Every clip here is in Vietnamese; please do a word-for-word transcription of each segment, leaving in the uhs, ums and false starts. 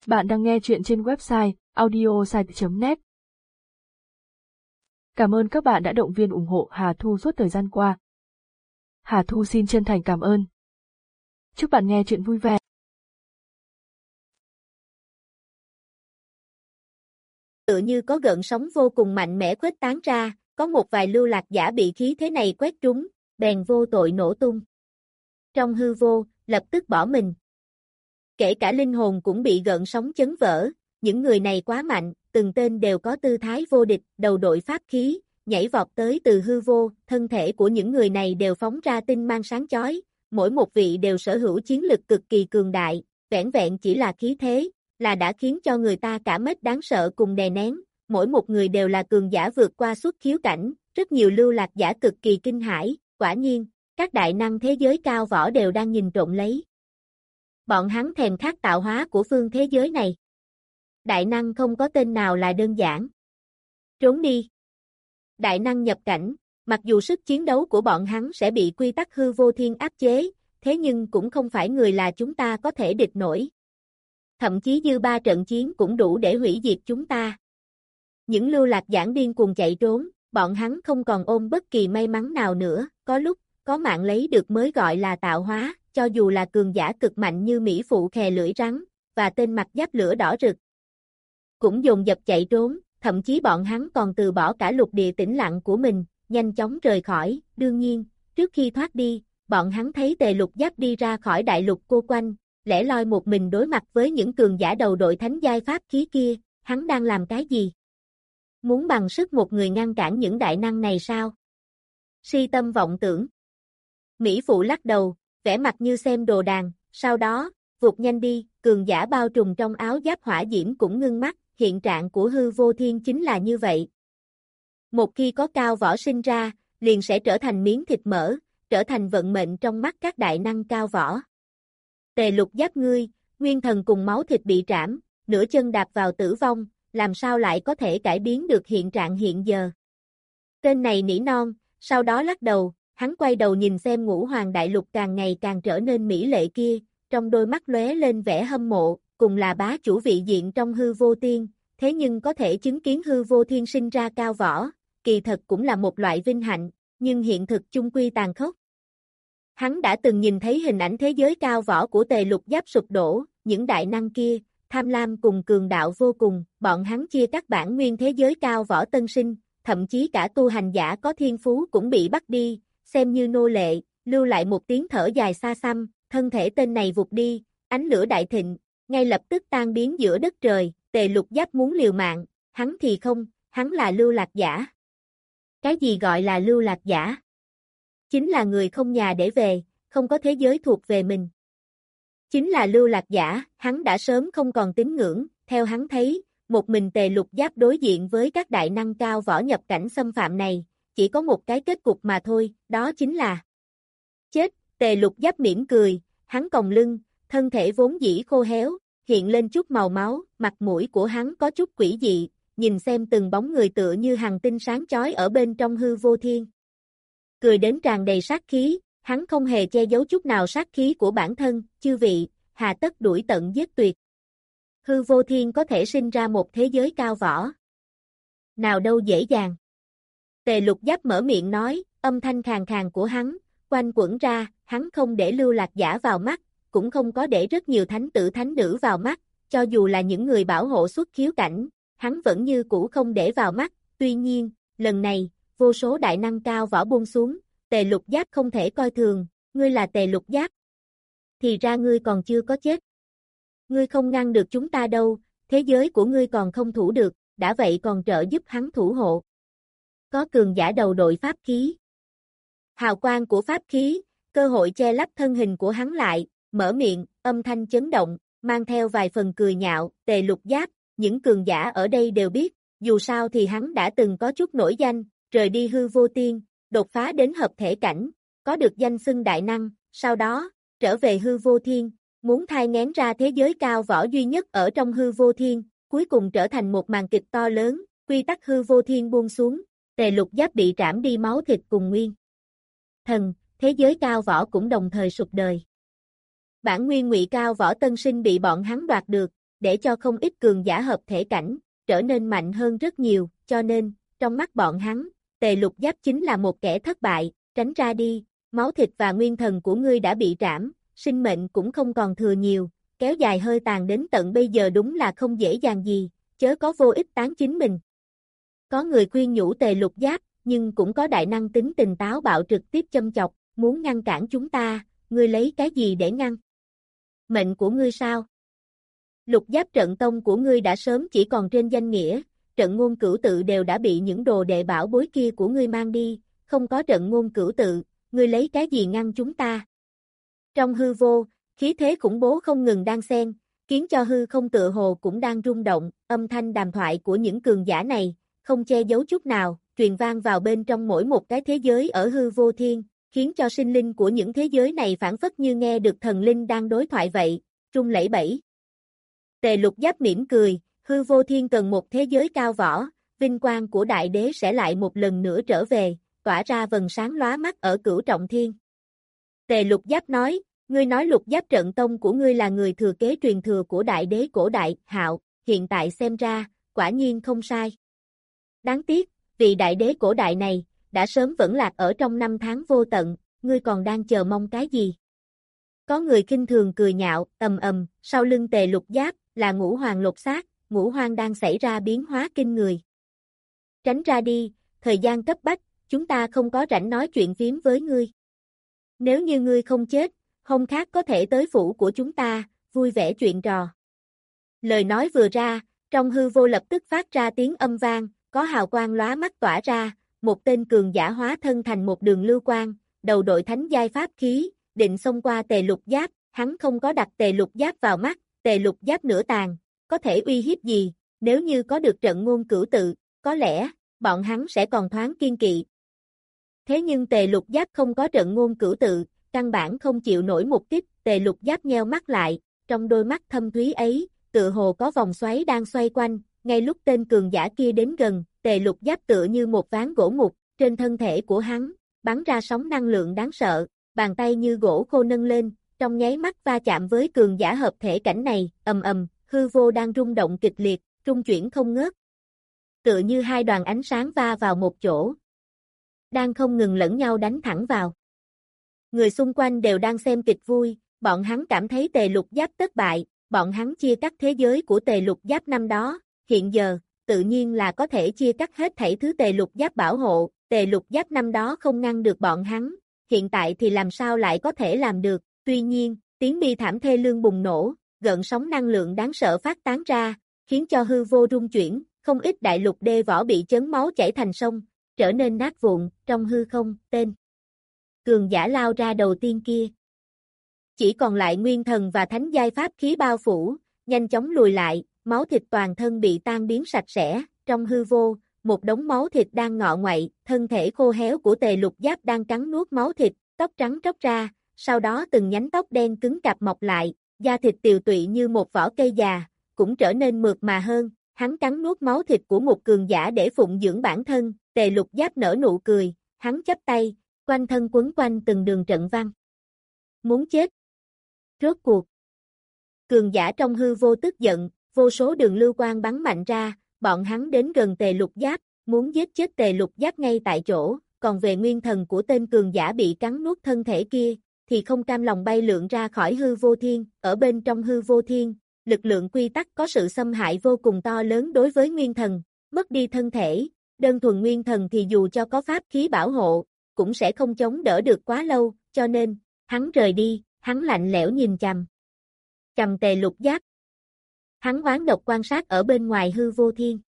Bạn đang nghe chuyện trên website audiosite chấm net. Cảm ơn các bạn đã động viên ủng hộ Hà Thu suốt thời gian qua. Hà Thu xin chân thành cảm ơn. Chúc bạn nghe chuyện vui vẻ. Tựa như có gợn sóng vô cùng mạnh mẽ khuếch tán ra, có một vài lưu lạc giả bị khí thế này quét trúng, bèn vô tội nổ tung. Trong hư vô, lập tức bỏ mình. Kể cả linh hồn cũng bị gợn sóng chấn vỡ, những người này quá mạnh, từng tên đều có tư thái vô địch, đầu đội pháp khí, nhảy vọt tới từ hư vô, thân thể của những người này đều phóng ra tinh mang sáng chói, mỗi một vị đều sở hữu chiến lực cực kỳ cường đại, vẻn vẹn chỉ là khí thế, là đã khiến cho người ta cả mết đáng sợ cùng đè nén, mỗi một người đều là cường giả vượt qua xuất khiếu cảnh, rất nhiều lưu lạc giả cực kỳ kinh hãi, quả nhiên, các đại năng thế giới cao võ đều đang nhìn trộm lấy. Bọn hắn thèm khát tạo hóa của phương thế giới này. Đại năng không có tên nào là đơn giản. Trốn đi. Đại năng nhập cảnh, mặc dù sức chiến đấu của bọn hắn sẽ bị quy tắc hư vô thiên áp chế, thế nhưng cũng không phải người là chúng ta có thể địch nổi. Thậm chí dư ba trận chiến cũng đủ để hủy diệt chúng ta. Những lưu lạc giảng điên cuồng chạy trốn, bọn hắn không còn ôm bất kỳ may mắn nào nữa, có lúc, có mạng lấy được mới gọi là tạo hóa, cho dù là cường giả cực mạnh như Mỹ Phụ khè lưỡi rắn, và tên mặt giáp lửa đỏ rực. Cũng dồn dập chạy trốn, thậm chí bọn hắn còn từ bỏ cả lục địa tĩnh lặng của mình, nhanh chóng rời khỏi, đương nhiên, trước khi thoát đi, bọn hắn thấy Tề Lục Giáp đi ra khỏi đại lục cô quanh, lẻ loi một mình đối mặt với những cường giả đầu đội thánh giai pháp khí kia, hắn đang làm cái gì? Muốn bằng sức một người ngăn cản những đại năng này sao? Si tâm vọng tưởng. Mỹ Phụ lắc đầu, vẻ mặt như xem đồ đàn, sau đó, vụt nhanh đi, cường giả bao trùm trong áo giáp hỏa diễm cũng ngưng mắt, hiện trạng của hư vô thiên chính là như vậy. Một khi có cao võ sinh ra, liền sẽ trở thành miếng thịt mỡ, trở thành vận mệnh trong mắt các đại năng cao võ. Tề Lục Giáp ngươi, nguyên thần cùng máu thịt bị trảm, nửa chân đạp vào tử vong, làm sao lại có thể cải biến được hiện trạng hiện giờ? Tên này nỉ non, sau đó lắc đầu, hắn quay đầu nhìn xem Ngũ Hoàng đại lục càng ngày càng trở nên mỹ lệ kia, trong đôi mắt lóe lên vẻ hâm mộ, cùng là bá chủ vị diện trong hư vô tiên, thế nhưng có thể chứng kiến hư vô thiên sinh ra cao võ, kỳ thật cũng là một loại vinh hạnh, nhưng hiện thực chung quy tàn khốc. Hắn đã từng nhìn thấy hình ảnh thế giới cao võ của Tề Lục Giáp sụp đổ, những đại năng kia, tham lam cùng cường đạo vô cùng, bọn hắn chia các bản nguyên thế giới cao võ tân sinh, thậm chí cả tu hành giả có thiên phú cũng bị bắt đi, xem như nô lệ, lưu lại một tiếng thở dài xa xăm, thân thể tên này vụt đi, ánh lửa đại thịnh, ngay lập tức tan biến giữa đất trời, Tề Lục Giáp muốn liều mạng, hắn thì không, hắn là lưu lạc giả. Cái gì gọi là lưu lạc giả? Chính là người không nhà để về, không có thế giới thuộc về mình. Chính là lưu lạc giả, hắn đã sớm không còn tín ngưỡng, theo hắn thấy, một mình Tề Lục Giáp đối diện với các đại năng cao võ nhập cảnh xâm phạm này, chỉ có một cái kết cục mà thôi, đó chính là chết. Tề Lục Giáp mỉm cười, hắn còng lưng, thân thể vốn dĩ khô héo, hiện lên chút màu máu, mặt mũi của hắn có chút quỷ dị, nhìn xem từng bóng người tựa như hàng tinh sáng chói ở bên trong hư vô thiên. Cười đến tràn đầy sát khí, hắn không hề che giấu chút nào sát khí của bản thân, chư vị, hà tất đuổi tận giết tuyệt. Hư vô thiên có thể sinh ra một thế giới cao võ. Nào đâu dễ dàng. Tề Lục Giáp mở miệng nói, âm thanh khàn khàn của hắn, quanh quẩn ra, hắn không để lưu lạc giả vào mắt, cũng không có để rất nhiều thánh tử thánh nữ vào mắt, cho dù là những người bảo hộ xuất khiếu cảnh, hắn vẫn như cũ không để vào mắt, tuy nhiên, lần này, vô số đại năng cao võ buông xuống, Tề Lục Giáp không thể coi thường, ngươi là Tề Lục Giáp. Thì ra ngươi còn chưa có chết. Ngươi không ngăn được chúng ta đâu, thế giới của ngươi còn không thủ được, đã vậy còn trợ giúp hắn thủ hộ. Có cường giả đầu đội pháp khí. Hào quang của pháp khí, cơ hội che lấp thân hình của hắn lại, mở miệng, âm thanh chấn động, mang theo vài phần cười nhạo, Tề Lục Giáp, những cường giả ở đây đều biết, dù sao thì hắn đã từng có chút nổi danh, rời đi hư vô tiên, đột phá đến hợp thể cảnh, có được danh xưng đại năng, sau đó, trở về hư vô thiên, muốn thai nghén ra thế giới cao võ duy nhất ở trong hư vô thiên, cuối cùng trở thành một màn kịch to lớn, quy tắc hư vô thiên buông xuống, Tề Lục Giáp bị trảm đi máu thịt cùng nguyên thần, thế giới cao võ cũng đồng thời sụp đời. Bản nguyên ngụy cao võ tân sinh bị bọn hắn đoạt được, để cho không ít cường giả hợp thể cảnh, trở nên mạnh hơn rất nhiều, cho nên, trong mắt bọn hắn, Tề Lục Giáp chính là một kẻ thất bại, tránh ra đi, máu thịt và nguyên thần của ngươi đã bị trảm, sinh mệnh cũng không còn thừa nhiều, kéo dài hơi tàn đến tận bây giờ đúng là không dễ dàng gì, chớ có vô ích tán chính mình. Có người khuyên nhủ Tề Lục Giáp, nhưng cũng có đại năng tính tình táo bạo trực tiếp châm chọc, muốn ngăn cản chúng ta, ngươi lấy cái gì để ngăn? Mệnh của ngươi sao? Lục Giáp trận tông của ngươi đã sớm chỉ còn trên danh nghĩa, trận ngôn cửu tự đều đã bị những đồ đệ bảo bối kia của ngươi mang đi, không có trận ngôn cửu tự, ngươi lấy cái gì ngăn chúng ta? Trong hư vô, khí thế khủng bố không ngừng đang xen, khiến cho hư không tựa hồ cũng đang rung động, âm thanh đàm thoại của những cường giả này, không che giấu chút nào, truyền vang vào bên trong mỗi một cái thế giới ở hư vô thiên, khiến cho sinh linh của những thế giới này phản phất như nghe được thần linh đang đối thoại vậy, rung lẩy bẩy. Tề Lục Giáp mỉm cười, hư vô thiên cần một thế giới cao võ, vinh quang của đại đế sẽ lại một lần nữa trở về, tỏa ra vầng sáng lóa mắt ở cửu trọng thiên. Tề Lục Giáp nói, ngươi nói Lục Giáp trận tông của ngươi là người thừa kế truyền thừa của đại đế cổ đại, Hạo, hiện tại xem ra, quả nhiên không sai. Đáng tiếc, vì đại đế cổ đại này, đã sớm vẫn lạc ở trong năm tháng vô tận, ngươi còn đang chờ mong cái gì? Có người khinh thường cười nhạo, ầm ầm, sau lưng Tề Lục Giáp, là Ngũ Hoàng lột xác, Ngũ Hoàng đang xảy ra biến hóa kinh người. Tránh ra đi, thời gian cấp bách, chúng ta không có rảnh nói chuyện phiếm với ngươi. Nếu như ngươi không chết, hôm khác có thể tới phủ của chúng ta, vui vẻ chuyện trò. Lời nói vừa ra, trong hư vô lập tức phát ra tiếng âm vang, có hào quang lóa mắt tỏa ra, một tên cường giả hóa thân thành một đường lưu quang, đầu đội thánh giai pháp khí, định xông qua Tề Lục Giáp, hắn không có đặt Tề Lục Giáp vào mắt, Tề Lục Giáp nửa tàn, có thể uy hiếp gì, nếu như có được trận ngôn cửu tự, có lẽ, bọn hắn sẽ còn thoáng kiên kỵ. Thế nhưng Tề Lục Giáp không có trận ngôn cửu tự, căn bản không chịu nổi một kích, Tề Lục Giáp nheo mắt lại, trong đôi mắt thâm thúy ấy, tựa hồ có vòng xoáy đang xoay quanh, ngay lúc tên cường giả kia đến gần, Tề Lục Giáp tựa như một ván gỗ mục, trên thân thể của hắn, bắn ra sóng năng lượng đáng sợ, bàn tay như gỗ khô nâng lên, trong nháy mắt va chạm với cường giả hợp thể cảnh này, ầm ầm, hư vô đang rung động kịch liệt, trung chuyển không ngớt. Tựa như hai đoàn ánh sáng va vào một chỗ, đang không ngừng lẫn nhau đánh thẳng vào. Người xung quanh đều đang xem kịch vui, bọn hắn cảm thấy Tề Lục Giáp thất bại, bọn hắn chia cắt thế giới của Tề Lục Giáp năm đó, hiện giờ, tự nhiên là có thể chia cắt hết thảy thứ Tề Lục Giáp bảo hộ, Tề Lục Giáp năm đó không ngăn được bọn hắn, hiện tại thì làm sao lại có thể làm được, tuy nhiên, tiếng bi thảm thê lương bùng nổ, gợn sóng năng lượng đáng sợ phát tán ra, khiến cho hư vô rung chuyển, không ít đại lục đê võ bị chấn máu chảy thành sông, trở nên nát vụn, trong hư không, tên cường giả lao ra đầu tiên kia. Chỉ còn lại nguyên thần và thánh giai pháp khí bao phủ, nhanh chóng lùi lại, máu thịt toàn thân bị tan biến sạch sẽ, trong hư vô, một đống máu thịt đang ngọ ngoậy, thân thể khô héo của Tề Lục Giáp đang cắn nuốt máu thịt, tóc trắng tróc ra, sau đó từng nhánh tóc đen cứng cạp mọc lại, da thịt tiều tụy như một vỏ cây già, cũng trở nên mượt mà hơn, hắn cắn nuốt máu thịt của một cường giả để phụng dưỡng bản thân, Tề Lục Giáp nở nụ cười, hắn chắp tay, quanh thân quấn quanh từng đường trận văn. Muốn chết. Rốt cuộc. Cường giả trong hư vô tức giận, vô số đường lưu quang bắn mạnh ra, bọn hắn đến gần Tề Lục Giáp, muốn giết chết Tề Lục Giáp ngay tại chỗ, còn về nguyên thần của tên cường giả bị cắn nuốt thân thể kia, thì không cam lòng bay lượn ra khỏi hư vô thiên, ở bên trong hư vô thiên, lực lượng quy tắc có sự xâm hại vô cùng to lớn đối với nguyên thần, mất đi thân thể, đơn thuần nguyên thần thì dù cho có pháp khí bảo hộ, cũng sẽ không chống đỡ được quá lâu, cho nên, hắn rời đi, hắn lạnh lẽo nhìn chằm. Chằm Tề Lục Giáp. Hắn oán độc quan sát ở bên ngoài hư vô thiên.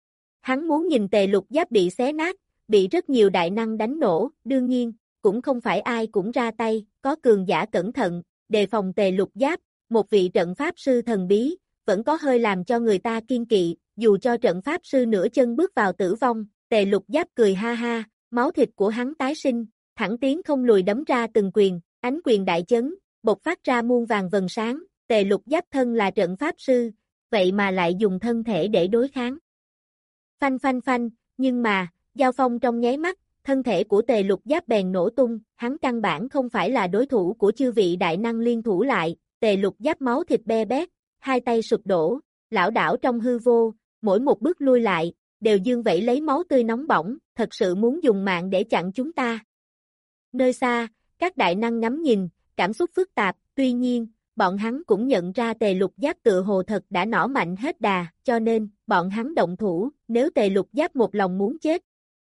Hắn muốn nhìn Tề Lục Giáp bị xé nát, bị rất nhiều đại năng đánh nổ, đương nhiên, cũng không phải ai cũng ra tay, có cường giả cẩn thận, đề phòng Tề Lục Giáp, một vị trận pháp sư thần bí, vẫn có hơi làm cho người ta kiên kỵ, dù cho trận pháp sư nửa chân bước vào tử vong, Tề Lục Giáp cười ha ha, máu thịt của hắn tái sinh, thẳng tiến không lùi đấm ra từng quyền, ánh quyền đại chấn, bộc phát ra muôn vàng vầng sáng, Tề Lục Giáp thân là trận pháp sư, vậy mà lại dùng thân thể để đối kháng. Phanh phanh phanh, nhưng mà, giao phong trong nháy mắt, thân thể của Tề Lục Giáp bèn nổ tung, hắn căn bản không phải là đối thủ của chư vị đại năng liên thủ lại, Tề Lục Giáp máu thịt be bét, hai tay sụp đổ, lảo đảo trong hư vô, mỗi một bước lui lại, đều dương vẩy lấy máu tươi nóng bỏng, thật sự muốn dùng mạng để chặn chúng ta. Nơi xa, các đại năng ngắm nhìn, cảm xúc phức tạp, tuy nhiên, bọn hắn cũng nhận ra Tề Lục Giáp tựa hồ thật đã nỏ mạnh hết đà, cho nên, bọn hắn động thủ, nếu Tề Lục Giáp một lòng muốn chết.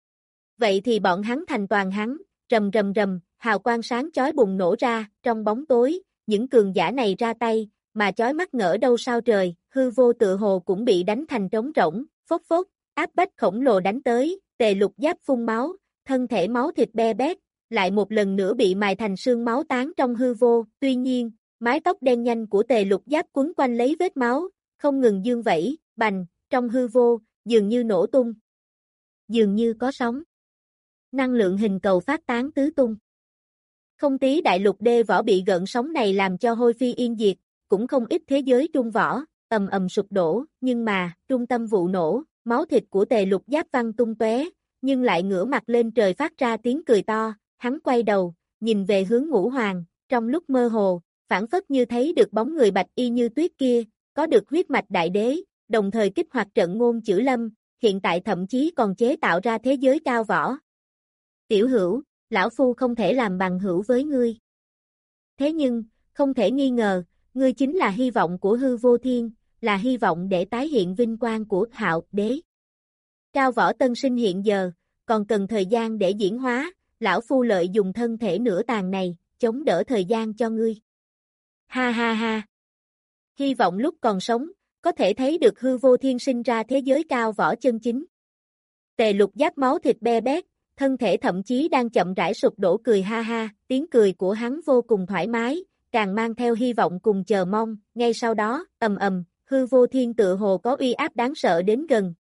Vậy thì bọn hắn thành toàn hắn, rầm rầm rầm, hào quang sáng chói bùng nổ ra, trong bóng tối, những cường giả này ra tay, mà chói mắt ngỡ đâu sao trời, hư vô tựa hồ cũng bị đánh thành trống rỗng, phốc phốc, áp bách khổng lồ đánh tới, Tề Lục Giáp phun máu, thân thể máu thịt be bét, lại một lần nữa bị mài thành sương máu tán trong hư vô, tuy nhiên, mái tóc đen nhanh của Tề Lục Giáp quấn quanh lấy vết máu, không ngừng dương vẩy, bành, trong hư vô, dường như nổ tung. Dường như có sóng. Năng lượng hình cầu phát tán tứ tung. Không tí đại lục đê võ bị gợn sóng này làm cho hôi phi yên diệt, cũng không ít thế giới trung võ, ầm ầm sụp đổ, nhưng mà, trung tâm vụ nổ, máu thịt của Tề Lục Giáp văng tung tóe, nhưng lại ngửa mặt lên trời phát ra tiếng cười to, hắn quay đầu, nhìn về hướng Ngũ Hoàng, trong lúc mơ hồ, phản phất như thấy được bóng người bạch y như tuyết kia, có được huyết mạch đại đế, đồng thời kích hoạt trận ngôn chữ lâm, hiện tại thậm chí còn chế tạo ra thế giới cao võ. Tiểu hữu, lão phu không thể làm bằng hữu với ngươi. Thế nhưng, không thể nghi ngờ, ngươi chính là hy vọng của hư vô thiên, là hy vọng để tái hiện vinh quang của Hạo Đế. Cao võ tân sinh hiện giờ, còn cần thời gian để diễn hóa, lão phu lợi dùng thân thể nửa tàn này, chống đỡ thời gian cho ngươi. Ha ha ha. Hy vọng lúc còn sống, có thể thấy được hư vô thiên sinh ra thế giới cao võ chân chính. Tề Lục Giáp máu thịt be bét, thân thể thậm chí đang chậm rãi sụp đổ cười ha ha, tiếng cười của hắn vô cùng thoải mái, càng mang theo hy vọng cùng chờ mong, ngay sau đó, ầm ầm, hư vô thiên tựa hồ có uy áp đáng sợ đến gần.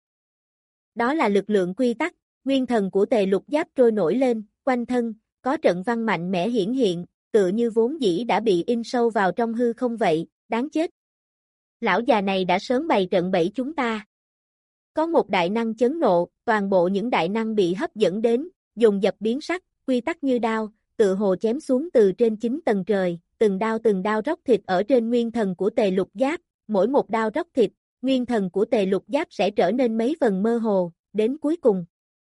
Đó là lực lượng quy tắc, nguyên thần của Tề Lục Giáp trôi nổi lên, quanh thân, có trận văn mạnh mẽ hiển hiện, tựa như vốn dĩ đã bị in sâu vào trong hư không vậy, đáng chết. Lão già này đã sớm bày trận bẫy chúng ta. Có một đại năng chấn nộ, toàn bộ những đại năng bị hấp dẫn đến, dồn dập biến sắc, quy tắc như đao, tựa hồ chém xuống từ trên chín tầng trời, từng đao từng đao róc thịt ở trên nguyên thần của Tề Lục Giáp, mỗi một đao róc thịt, nguyên thần của Tề Lục Giáp sẽ trở nên mấy phần mơ hồ, đến cuối cùng.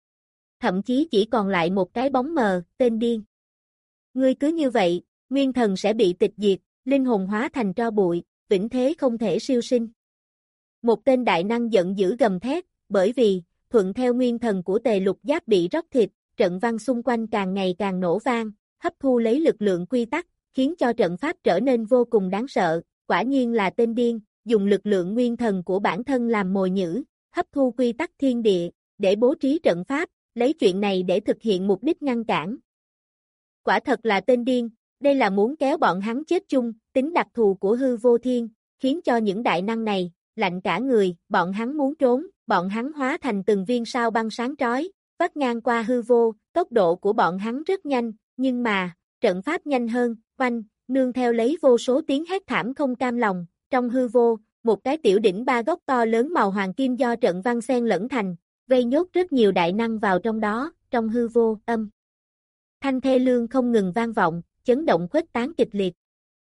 Thậm chí chỉ còn lại một cái bóng mờ, tên điên. Ngươi cứ như vậy, nguyên thần sẽ bị tịch diệt, linh hồn hóa thành tro bụi, vĩnh thế không thể siêu sinh. Một tên đại năng giận dữ gầm thét, bởi vì, thuận theo nguyên thần của Tề Lục Giáp bị róc thịt, trận văn xung quanh càng ngày càng nổ vang, hấp thu lấy lực lượng quy tắc, khiến cho trận pháp trở nên vô cùng đáng sợ, quả nhiên là tên điên, dùng lực lượng nguyên thần của bản thân làm mồi nhử, hấp thu quy tắc thiên địa, để bố trí trận pháp, lấy chuyện này để thực hiện mục đích ngăn cản. Quả thật là tên điên, đây là muốn kéo bọn hắn chết chung, tính đặc thù của hư vô thiên, khiến cho những đại năng này, lạnh cả người, bọn hắn muốn trốn, bọn hắn hóa thành từng viên sao băng sáng trói, vắt ngang qua hư vô, tốc độ của bọn hắn rất nhanh, nhưng mà, trận pháp nhanh hơn, oanh, nương theo lấy vô số tiếng hét thảm không cam lòng, trong hư vô, một cái tiểu đỉnh ba góc to lớn màu hoàng kim do trận văn xen lẫn thành, vây nhốt rất nhiều đại năng vào trong đó, trong hư vô, âm. Thanh thê lương không ngừng vang vọng, chấn động khuếch tán kịch liệt.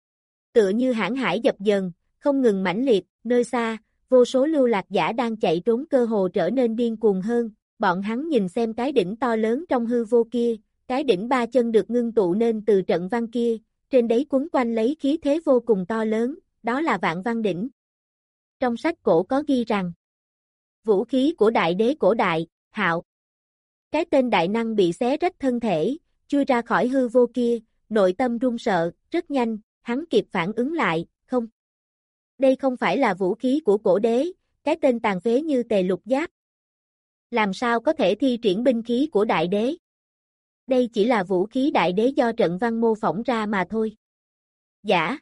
Tựa như hãn hải dập dờn, không ngừng mãnh liệt, nơi xa, vô số lưu lạc giả đang chạy trốn cơ hồ trở nên điên cuồng hơn, bọn hắn nhìn xem cái đỉnh to lớn trong hư vô kia, cái đỉnh ba chân được ngưng tụ nên từ trận văn kia, trên đấy quấn quanh lấy khí thế vô cùng to lớn, đó là Vạn Văn Đỉnh. Trong sách cổ có ghi rằng, vũ khí của đại đế cổ đại, Hạo. Cái tên đại năng bị xé rách thân thể, chui ra khỏi hư vô kia, nội tâm run sợ, rất nhanh, hắn kịp phản ứng lại, không. Đây không phải là vũ khí của cổ đế, cái tên tàn phế như Tề Lục Giáp. Làm sao có thể thi triển binh khí của đại đế? Đây chỉ là vũ khí đại đế do trận văn mô phỏng ra mà thôi. Giả.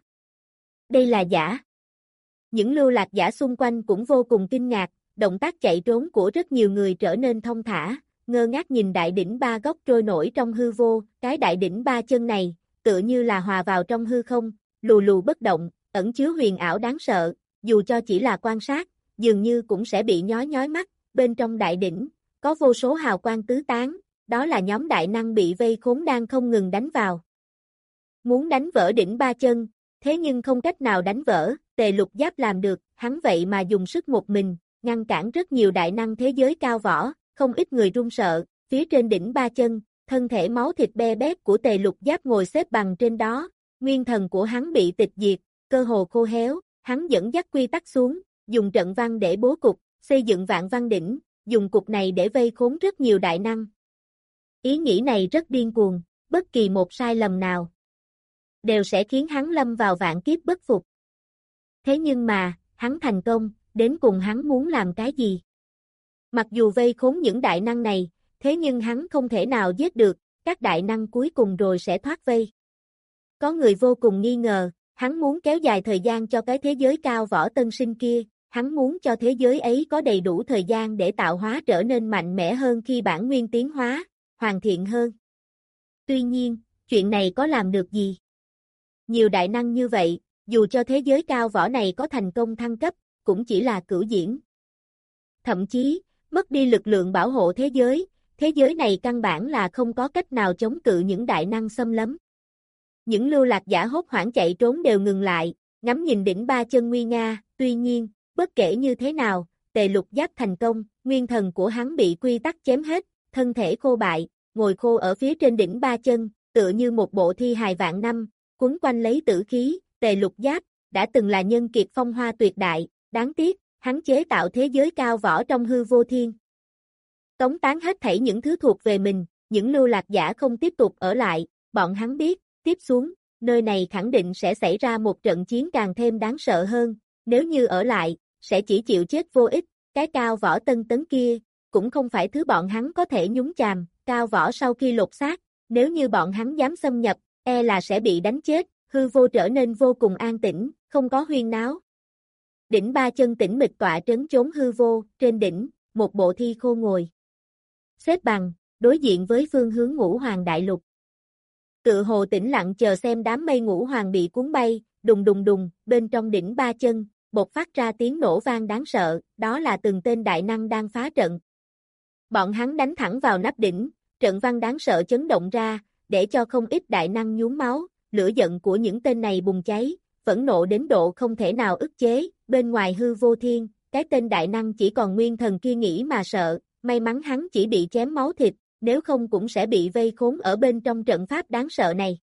Đây là giả. Những lưu lạc giả xung quanh cũng vô cùng kinh ngạc, động tác chạy trốn của rất nhiều người trở nên thông thả, ngơ ngác nhìn đại đỉnh ba góc trôi nổi trong hư vô, cái đại đỉnh ba chân này, tựa như là hòa vào trong hư không, lù lù bất động, ẩn chứa huyền ảo đáng sợ, dù cho chỉ là quan sát, dường như cũng sẽ bị nhói nhói mắt, bên trong đại đỉnh, có vô số hào quang tứ tán, đó là nhóm đại năng bị vây khốn đang không ngừng đánh vào. Muốn đánh vỡ đỉnh ba chân, Thế nhưng không cách nào đánh vỡ, Tề Lục Giáp làm được, hắn vậy mà dùng sức một mình, ngăn cản rất nhiều đại năng thế giới cao võ, không ít người run sợ, phía trên đỉnh ba chân, thân thể máu thịt be bét của Tề Lục Giáp ngồi xếp bằng trên đó, nguyên thần của hắn bị tịch diệt, cơ hồ khô héo, hắn dẫn dắt quy tắc xuống, dùng trận văn để bố cục, xây dựng vạn văn đỉnh, dùng cục này để vây khốn rất nhiều đại năng. Ý nghĩ này rất điên cuồng, bất kỳ một sai lầm nào đều sẽ khiến hắn lâm vào vạn kiếp bất phục. Thế nhưng mà, hắn thành công, đến cùng hắn muốn làm cái gì? Mặc dù vây khốn những đại năng này, thế nhưng hắn không thể nào giết được, các đại năng cuối cùng rồi sẽ thoát vây. Có người vô cùng nghi ngờ, hắn muốn kéo dài thời gian cho cái thế giới cao võ tân sinh kia, hắn muốn cho thế giới ấy có đầy đủ thời gian để tạo hóa trở nên mạnh mẽ hơn khi bản nguyên tiến hóa, hoàn thiện hơn. Tuy nhiên, chuyện này có làm được gì? Nhiều đại năng như vậy, dù cho thế giới cao võ này có thành công thăng cấp, cũng chỉ là cửu diễn. Thậm chí, mất đi lực lượng bảo hộ thế giới, thế giới này căn bản là không có cách nào chống cự những đại năng xâm lấn. Những lưu lạc giả hốt hoảng chạy trốn đều ngừng lại, ngắm nhìn đỉnh ba chân nguy nga, tuy nhiên, bất kể như thế nào, Tề Lục Giáp thành công, nguyên thần của hắn bị quy tắc chém hết, thân thể khô bại, ngồi khô ở phía trên đỉnh ba chân, tựa như một bộ thi hài vạn năm, quấn quanh lấy tử khí. Tề Lục Giáp đã từng là nhân kiệt phong hoa tuyệt đại, đáng tiếc, hắn chế tạo thế giới cao võ trong hư vô thiên. Tống tán hết thảy những thứ thuộc về mình, những lưu lạc giả không tiếp tục ở lại, bọn hắn biết, tiếp xuống, nơi này khẳng định sẽ xảy ra một trận chiến càng thêm đáng sợ hơn, nếu như ở lại, sẽ chỉ chịu chết vô ích, cái cao võ tân tấn kia, cũng không phải thứ bọn hắn có thể nhúng chàm, cao võ sau khi lột xác, nếu như bọn hắn dám xâm nhập, e là sẽ bị đánh chết, hư vô trở nên vô cùng an tĩnh, không có huyên náo. Đỉnh ba chân tĩnh mịch tọa trấn chốn hư vô, trên đỉnh, một bộ thi khô ngồi. Xếp bằng, đối diện với phương hướng Ngũ Hoàng Đại Lục. Tự hồ tĩnh lặng chờ xem đám mây Ngũ Hoàng bị cuốn bay, đùng đùng đùng, bên trong đỉnh ba chân, bộc phát ra tiếng nổ vang đáng sợ, đó là từng tên đại năng đang phá trận. Bọn hắn đánh thẳng vào nắp đỉnh, trận văn đáng sợ chấn động ra, để cho không ít đại năng nhuốm máu, lửa giận của những tên này bùng cháy, phẫn nộ đến độ không thể nào ức chế, bên ngoài hư vô thiên, cái tên đại năng chỉ còn nguyên thần kia nghĩ mà sợ, may mắn hắn chỉ bị chém máu thịt, nếu không cũng sẽ bị vây khốn ở bên trong trận pháp đáng sợ này.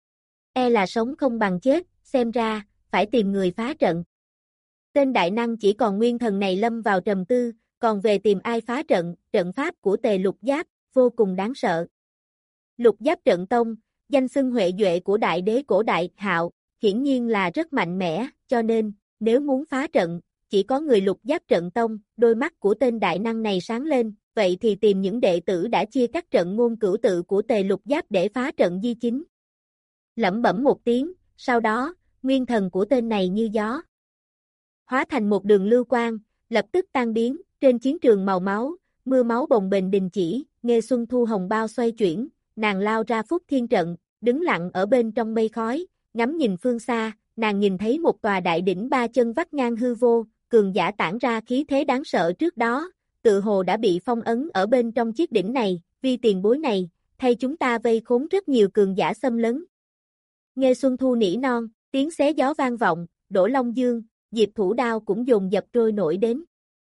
E là sống không bằng chết, xem ra, phải tìm người phá trận. Tên đại năng chỉ còn nguyên thần này lâm vào trầm tư, còn về tìm ai phá trận, trận pháp của Tề Lục Giáp, vô cùng đáng sợ. Lục Giáp trận tông, danh xưng huệ duệ của đại đế cổ đại Hạo, hiển nhiên là rất mạnh mẽ, cho nên, nếu muốn phá trận, chỉ có người Lục Giáp trận tông, đôi mắt của tên đại năng này sáng lên, vậy thì tìm những đệ tử đã chia cắt trận ngôn cửu tự của Tề Lục Giáp để phá trận di chính. Lẩm bẩm một tiếng, sau đó, nguyên thần của tên này như gió. Hóa thành một đường lưu quang, lập tức tan biến, trên chiến trường màu máu, mưa máu bồng bềnh đình chỉ, Nghê Xuân Thu hồng bao xoay chuyển, nàng lao ra Phúc Thiên trận, đứng lặng ở bên trong mây khói, ngắm nhìn phương xa, nàng nhìn thấy một tòa đại đỉnh ba chân vắt ngang hư vô, cường giả tản ra khí thế đáng sợ trước đó, tự hồ đã bị phong ấn ở bên trong chiếc đỉnh này, vì tiền bối này, thay chúng ta vây khốn rất nhiều cường giả xâm lấn. Nghê Xuân Thu nỉ non, tiếng xé gió vang vọng, Đỗ Long Dương, Diệp Thủ Đao cũng dồn dập trôi nổi đến.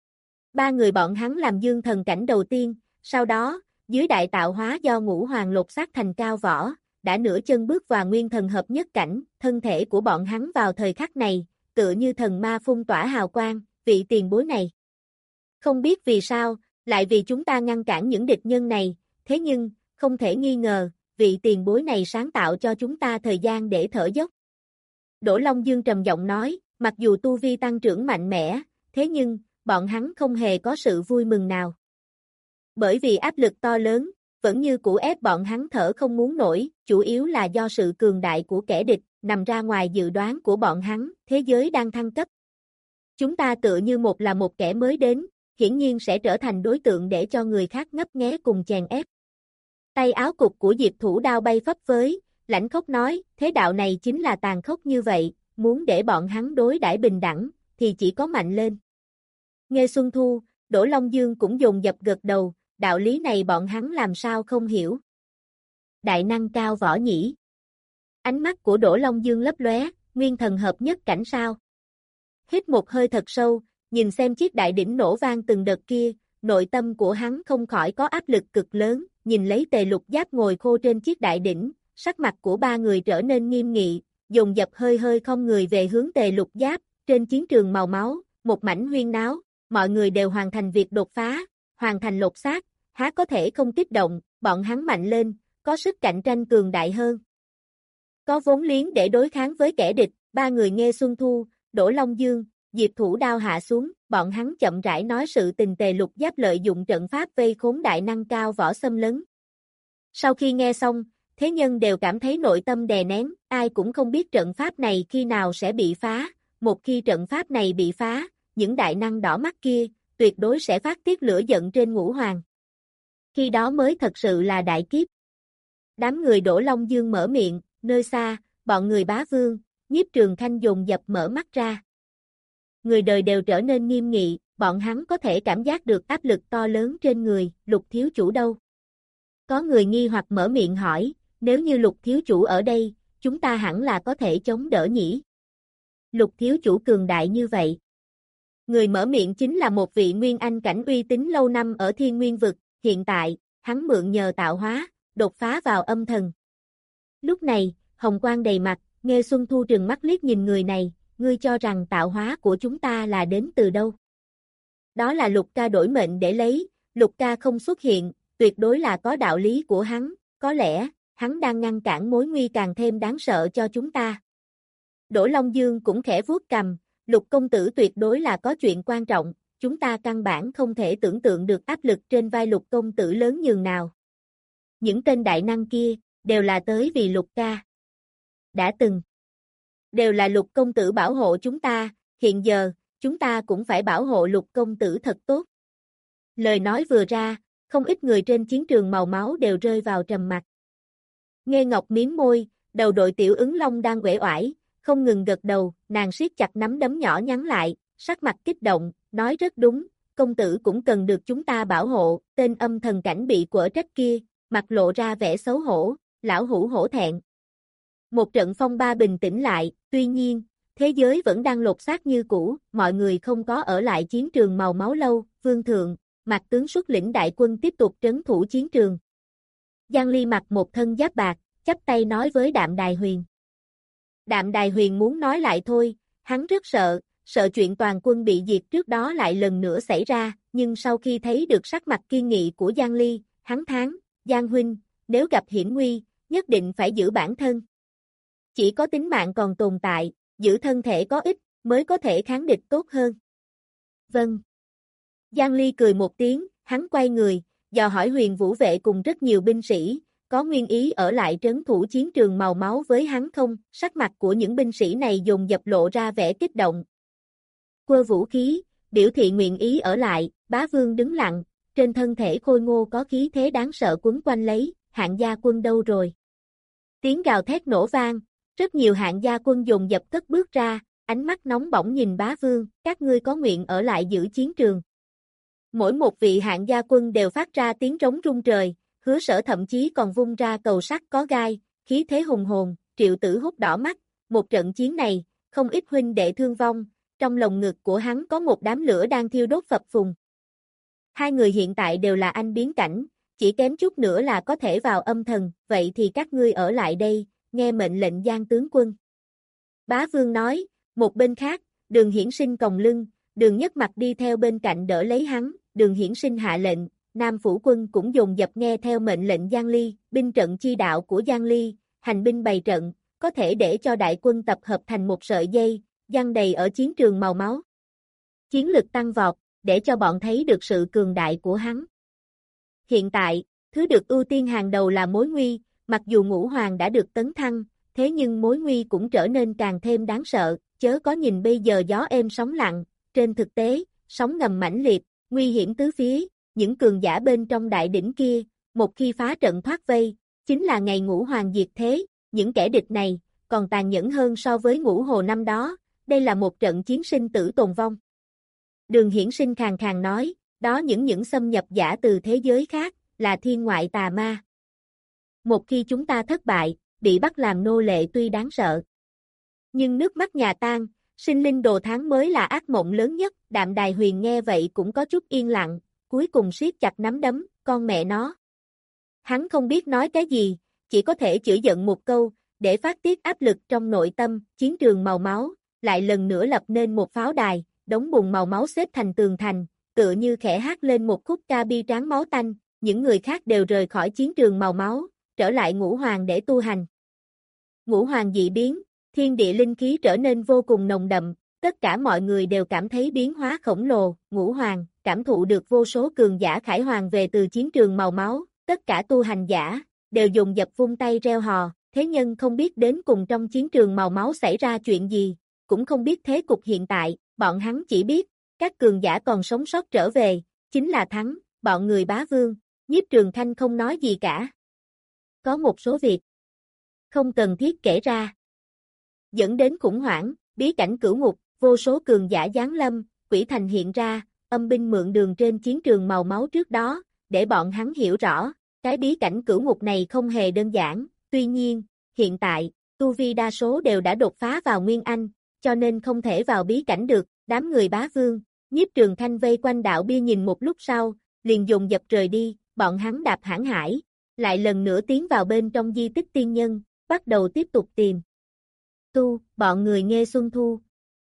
Ba người bọn hắn làm dương thần cảnh đầu tiên, sau đó, dưới đại tạo hóa do Ngũ Hoàng lột xác thành cao võ, đã nửa chân bước vào nguyên thần hợp nhất cảnh, thân thể của bọn hắn vào thời khắc này, tựa như thần ma phun tỏa hào quang, vị tiền bối này. Không biết vì sao, lại vì chúng ta ngăn cản những địch nhân này, thế nhưng, không thể nghi ngờ, vị tiền bối này sáng tạo cho chúng ta thời gian để thở dốc. Đỗ Long Dương trầm giọng nói, mặc dù tu vi tăng trưởng mạnh mẽ, thế nhưng, bọn hắn không hề có sự vui mừng nào. Bởi vì áp lực to lớn, vẫn như cũ ép bọn hắn thở không muốn nổi, chủ yếu là do sự cường đại của kẻ địch, nằm ra ngoài dự đoán của bọn hắn, thế giới đang thăng cấp. Chúng ta tựa như một là một kẻ mới đến, hiển nhiên sẽ trở thành đối tượng để cho người khác ngấp nghé cùng chèn ép. Tay áo cục của Diệp Thủ Đao bay phấp phới, lãnh khốc nói, thế đạo này chính là tàn khốc như vậy, muốn để bọn hắn đối đãi bình đẳng, thì chỉ có mạnh lên. Nghê Xuân Thu, Đỗ Long Dương cũng dồn dập gật đầu, đạo lý này bọn hắn làm sao không hiểu. Đại năng cao võ nhĩ. Ánh mắt của Đỗ Long Dương lấp lóe, nguyên thần hợp nhất cảnh sao? Hít một hơi thật sâu, nhìn xem chiếc đại đỉnh nổ vang từng đợt kia, nội tâm của hắn không khỏi có áp lực cực lớn, nhìn lấy Tề Lục Giáp ngồi khô trên chiếc đại đỉnh, sắc mặt của ba người trở nên nghiêm nghị, dồn dập hơi hơi không người về hướng Tề Lục Giáp, trên chiến trường màu máu, một mảnh huyên náo, mọi người đều hoàn thành việc đột phá, hoàn thành lột xác, há có thể không kích động, bọn hắn mạnh lên, có sức cạnh tranh cường đại hơn. Có vốn liếng để đối kháng với kẻ địch, ba người nghe Xuân Thu, Đỗ Long Dương, Diệp Thủ đao hạ xuống, bọn hắn chậm rãi nói sự tình. Tề Lục Giáp lợi dụng trận pháp vây khốn đại năng cao võ xâm lấn. Sau khi nghe xong, thế nhân đều cảm thấy nội tâm đè nén, ai cũng không biết trận pháp này khi nào sẽ bị phá, một khi trận pháp này bị phá, những đại năng đỏ mắt kia, tuyệt đối sẽ phát tiết lửa giận trên Ngũ Hoàng. Khi đó mới thật sự là đại kiếp. Đám người Đỗ Long Dương mở miệng, nơi xa, bọn người Bá Vương, Nhiếp Trường Khanh dồn dập mở mắt ra. Người đời đều trở nên nghiêm nghị, bọn hắn có thể cảm giác được áp lực to lớn trên người, Lục thiếu chủ đâu? Có người nghi hoặc mở miệng hỏi, nếu như Lục thiếu chủ ở đây, chúng ta hẳn là có thể chống đỡ nhỉ? Lục thiếu chủ cường đại như vậy. Người mở miệng chính là một vị nguyên anh cảnh uy tín lâu năm ở Thiên Nguyên vực, hiện tại, hắn mượn nhờ tạo hóa, đột phá vào âm thần. Lúc này, hồng quang đầy mặt, nghe Xuân Thu trừng mắt liếc nhìn người này, ngươi cho rằng tạo hóa của chúng ta là đến từ đâu? Đó là Lục ca đổi mệnh để lấy, Lục ca không xuất hiện, tuyệt đối là có đạo lý của hắn, có lẽ, hắn đang ngăn cản mối nguy càng thêm đáng sợ cho chúng ta. Đỗ Long Dương cũng khẽ vuốt cằm, Lục công tử tuyệt đối là có chuyện quan trọng, chúng ta căn bản không thể tưởng tượng được áp lực trên vai Lục công tử lớn nhường nào. Những tên đại năng kia, đều là tới vì Lục ca. Đã từng. Đều là Lục công tử bảo hộ chúng ta, hiện giờ, chúng ta cũng phải bảo hộ Lục công tử thật tốt. Lời nói vừa ra, không ít người trên chiến trường màu máu đều rơi vào trầm mặc. Nghe Ngọc miếm môi, đầu đội tiểu ứng long đang uể oải, không ngừng gật đầu, nàng siết chặt nắm đấm nhỏ nhắn lại, sắc mặt kích động, nói rất đúng, công tử cũng cần được chúng ta bảo hộ, tên âm thần cảnh bị quở trách kia, mặt lộ ra vẻ xấu hổ, lão hủ hổ thẹn. Một trận phong ba bình tĩnh lại, tuy nhiên, thế giới vẫn đang lột xác như cũ, mọi người không có ở lại chiến trường màu máu lâu, vương thượng, Mạc tướng xuất lĩnh đại quân tiếp tục trấn thủ chiến trường. Giang Ly mặc một thân giáp bạc, chắp tay nói với Đạm Đài Huyền. Đạm Đài Huyền muốn nói lại thôi, hắn rất sợ, sợ chuyện toàn quân bị diệt trước đó lại lần nữa xảy ra, nhưng sau khi thấy được sắc mặt kiên nghị của Giang Ly, hắn thán, Giang huynh, nếu gặp hiểm nguy, nhất định phải giữ bản thân. Chỉ có tính mạng còn tồn tại, giữ thân thể có ích, mới có thể kháng địch tốt hơn. Vâng. Giang Ly cười một tiếng, hắn quay người, dò hỏi Huyền Vũ vệ cùng rất nhiều binh sĩ, có nguyên ý ở lại trấn thủ chiến trường màu máu với hắn không? Sắc mặt của những binh sĩ này dồn dập lộ ra vẻ kích động. Quơ vũ khí, biểu thị nguyện ý ở lại, Bá Vương đứng lặng, trên thân thể khôi ngô có khí thế đáng sợ quấn quanh lấy, hạng gia quân đâu rồi? Tiếng gào thét nổ vang, rất nhiều hạng gia quân dồn dập cất bước ra, ánh mắt nóng bỏng nhìn Bá Vương, các ngươi có nguyện ở lại giữ chiến trường. Mỗi một vị hạng gia quân đều phát ra tiếng trống rung trời, Hứa Sở thậm chí còn vung ra cầu sắt có gai, khí thế hùng hồn, Triệu Tử hút đỏ mắt, một trận chiến này, không ít huynh đệ thương vong, trong lồng ngực của hắn có một đám lửa đang thiêu đốt phập phùng. Hai người hiện tại đều là anh biến cảnh, chỉ kém chút nữa là có thể vào âm thần, vậy thì các ngươi ở lại đây, nghe mệnh lệnh Giang tướng quân. Bá Vương nói, một bên khác, Đường Hiển Sinh còng lưng, Đường Nhất Mặt đi theo bên cạnh đỡ lấy hắn, Đường Hiển Sinh hạ lệnh, Nam Phủ quân cũng dồn dập nghe theo mệnh lệnh Giang Ly, binh trận chi đạo của Giang Ly, hành binh bày trận, có thể để cho đại quân tập hợp thành một sợi dây, giăng đầy ở chiến trường màu máu. Chiến lực tăng vọt, để cho bọn thấy được sự cường đại của hắn. Hiện tại, thứ được ưu tiên hàng đầu là mối nguy, mặc dù Ngũ Hoàng đã được tấn thăng, thế nhưng mối nguy cũng trở nên càng thêm đáng sợ, chớ có nhìn bây giờ gió êm sóng lặng, trên thực tế, sóng ngầm mãnh liệt, nguy hiểm tứ phía, những cường giả bên trong đại đỉnh kia, một khi phá trận thoát vây, chính là ngày Ngũ Hoàng diệt thế, những kẻ địch này, còn tàn nhẫn hơn so với Ngũ Hồ năm đó, đây là một trận chiến sinh tử tồn vong. Đường Hiển Sinh khàn khàn nói, đó những những xâm nhập giả từ thế giới khác, là thiên ngoại tà ma. Một khi chúng ta thất bại, bị bắt làm nô lệ tuy đáng sợ. Nhưng nước mắt nhà tan, sinh linh đồ tháng mới là ác mộng lớn nhất, Đạm Đài Huyền nghe vậy cũng có chút yên lặng, cuối cùng siết chặt nắm đấm, con mẹ nó. Hắn không biết nói cái gì, chỉ có thể chửi giận một câu, để phát tiết áp lực trong nội tâm, chiến trường màu máu, lại lần nữa lập nên một pháo đài, đống bùn màu máu xếp thành tường thành, tựa như khẽ hát lên một khúc ca bi tráng máu tanh, những người khác đều rời khỏi chiến trường màu máu, trở lại Ngũ Hoàng để tu hành. Ngũ Hoàng dị biến, thiên địa linh khí trở nên vô cùng nồng đậm, tất cả mọi người đều cảm thấy biến hóa khổng lồ, Ngũ Hoàng, cảm thụ được vô số cường giả khải hoàng về từ chiến trường màu máu, tất cả tu hành giả, đều dùng dập vung tay reo hò, thế nhân không biết đến cùng trong chiến trường màu máu xảy ra chuyện gì, cũng không biết thế cục hiện tại, bọn hắn chỉ biết, các cường giả còn sống sót trở về, chính là thắng, bọn người bá vương, Nhiếp Trường Khanh không nói gì cả. Có một số việc, không cần thiết kể ra. Dẫn đến khủng hoảng, bí cảnh cửu ngục, vô số cường giả giáng lâm, quỷ thành hiện ra, âm binh mượn đường trên chiến trường màu máu trước đó, để bọn hắn hiểu rõ, cái bí cảnh cửu ngục này không hề đơn giản, tuy nhiên, hiện tại, tu vi đa số đều đã đột phá vào Nguyên Anh, cho nên không thể vào bí cảnh được, đám người bá vương, Nhiếp Trường Khanh vây quanh đạo bia nhìn một lúc sau, liền dùng dập rời đi, bọn hắn đạp hãn hải, lại lần nữa tiến vào bên trong di tích tiên nhân, bắt đầu tiếp tục tìm. Tu, bọn người nghe Xuân Thu.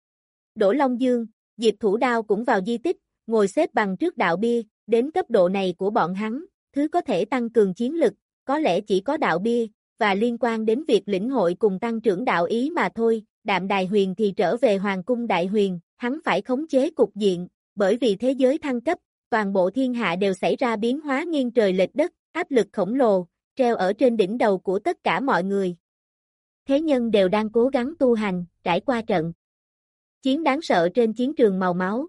Đỗ Long Dương, Diệp Thủ Đao cũng vào di tích, ngồi xếp bằng trước đạo bia, đến cấp độ này của bọn hắn, thứ có thể tăng cường chiến lực, có lẽ chỉ có đạo bia, và liên quan đến việc lĩnh hội cùng tăng trưởng đạo ý mà thôi, Đạm Đài Huyền thì trở về Hoàng cung Đại Huyền, hắn phải khống chế cục diện, bởi vì thế giới thăng cấp, toàn bộ thiên hạ đều xảy ra biến hóa nghiêng trời lệch đất, áp lực khổng lồ, treo ở trên đỉnh đầu của tất cả mọi người. Thế nhân đều đang cố gắng tu hành, trải qua trận chiến đáng sợ trên chiến trường màu máu.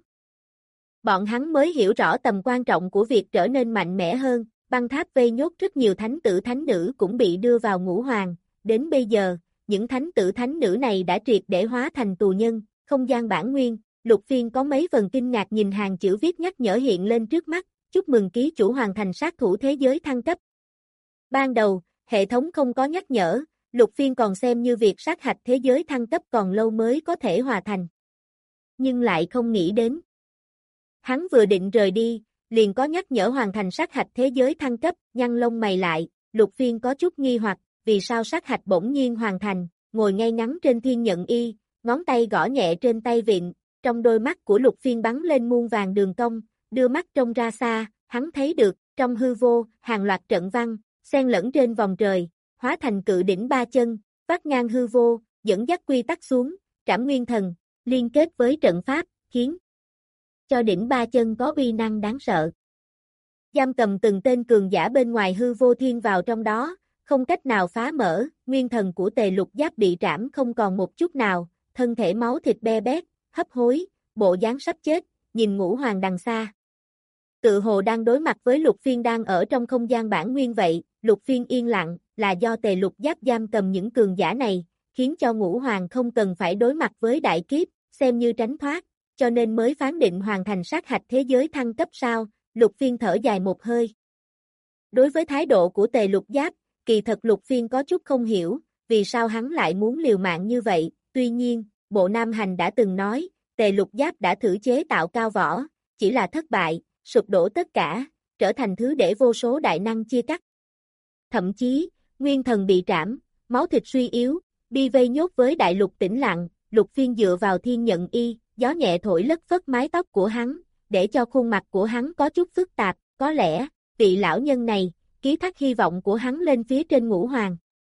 Bọn hắn mới hiểu rõ tầm quan trọng của việc trở nên mạnh mẽ hơn, băng tháp vây nhốt rất nhiều thánh tử thánh nữ cũng bị đưa vào Ngũ Hoàng, đến bây giờ, những thánh tử thánh nữ này đã triệt để hóa thành tù nhân, không gian bản nguyên, Lục Phiên có mấy phần kinh ngạc nhìn hàng chữ viết nhắc nhở hiện lên trước mắt, chúc mừng ký chủ hoàn thành sát thủ thế giới thăng cấp. Ban đầu, hệ thống không có nhắc nhở, Lục Phiên còn xem như việc sát hạch thế giới thăng cấp còn lâu mới có thể hòa thành. Nhưng lại không nghĩ đến. Hắn vừa định rời đi, liền có nhắc nhở hoàn thành sát hạch thế giới thăng cấp, nhăn lông mày lại, Lục Phiên có chút nghi hoặc, vì sao sát hạch bỗng nhiên hoàn thành, ngồi ngay ngắn trên thiên nhận y, ngón tay gõ nhẹ trên tay vịn, trong đôi mắt của Lục Phiên bắn lên muôn vàng đường cong, đưa mắt trông ra xa, hắn thấy được, trong hư vô, hàng loạt trận văn, xen lẫn trên vòng trời, hóa thành cự đỉnh ba chân, vắt ngang hư vô, dẫn dắt quy tắc xuống, trảm nguyên thần, liên kết với trận pháp, khiến cho đỉnh ba chân có uy năng đáng sợ. Giam cầm từng tên cường giả bên ngoài hư vô thiên vào trong đó, không cách nào phá mở, nguyên thần của Tề Lục Giáp bị trảm không còn một chút nào, thân thể máu thịt be bét, hấp hối, bộ dáng sắp chết, nhìn Ngũ Hoàng đằng xa. Tự hồ đang đối mặt với Lục Phiên đang ở trong không gian bản nguyên vậy, Lục Phiên yên lặng, là do Tề Lục Giáp giam cầm những cường giả này, khiến cho Ngũ Hoàng không cần phải đối mặt với đại kiếp, xem như tránh thoát, cho nên mới phán định hoàn thành sát hạch thế giới thăng cấp sao, Lục Phiên thở dài một hơi. Đối với thái độ của Tề Lục Giáp, kỳ thật Lục Phiên có chút không hiểu, vì sao hắn lại muốn liều mạng như vậy, tuy nhiên, Bộ Nam Hành đã từng nói, Tề Lục Giáp đã thử chế tạo cao võ, chỉ là thất bại, sụp đổ tất cả, trở thành thứ để vô số đại năng chia cắt. Thậm chí, nguyên thần bị trảm, máu thịt suy yếu, bi vây nhốt với đại lục tĩnh lặng, Lục Phiên dựa vào thiên nhận y, gió nhẹ thổi lất phất mái tóc của hắn, để cho khuôn mặt của hắn có chút phức tạp, có lẽ, vị lão nhân này, ký thác hy vọng của hắn lên phía trên Ngũ Hoàng.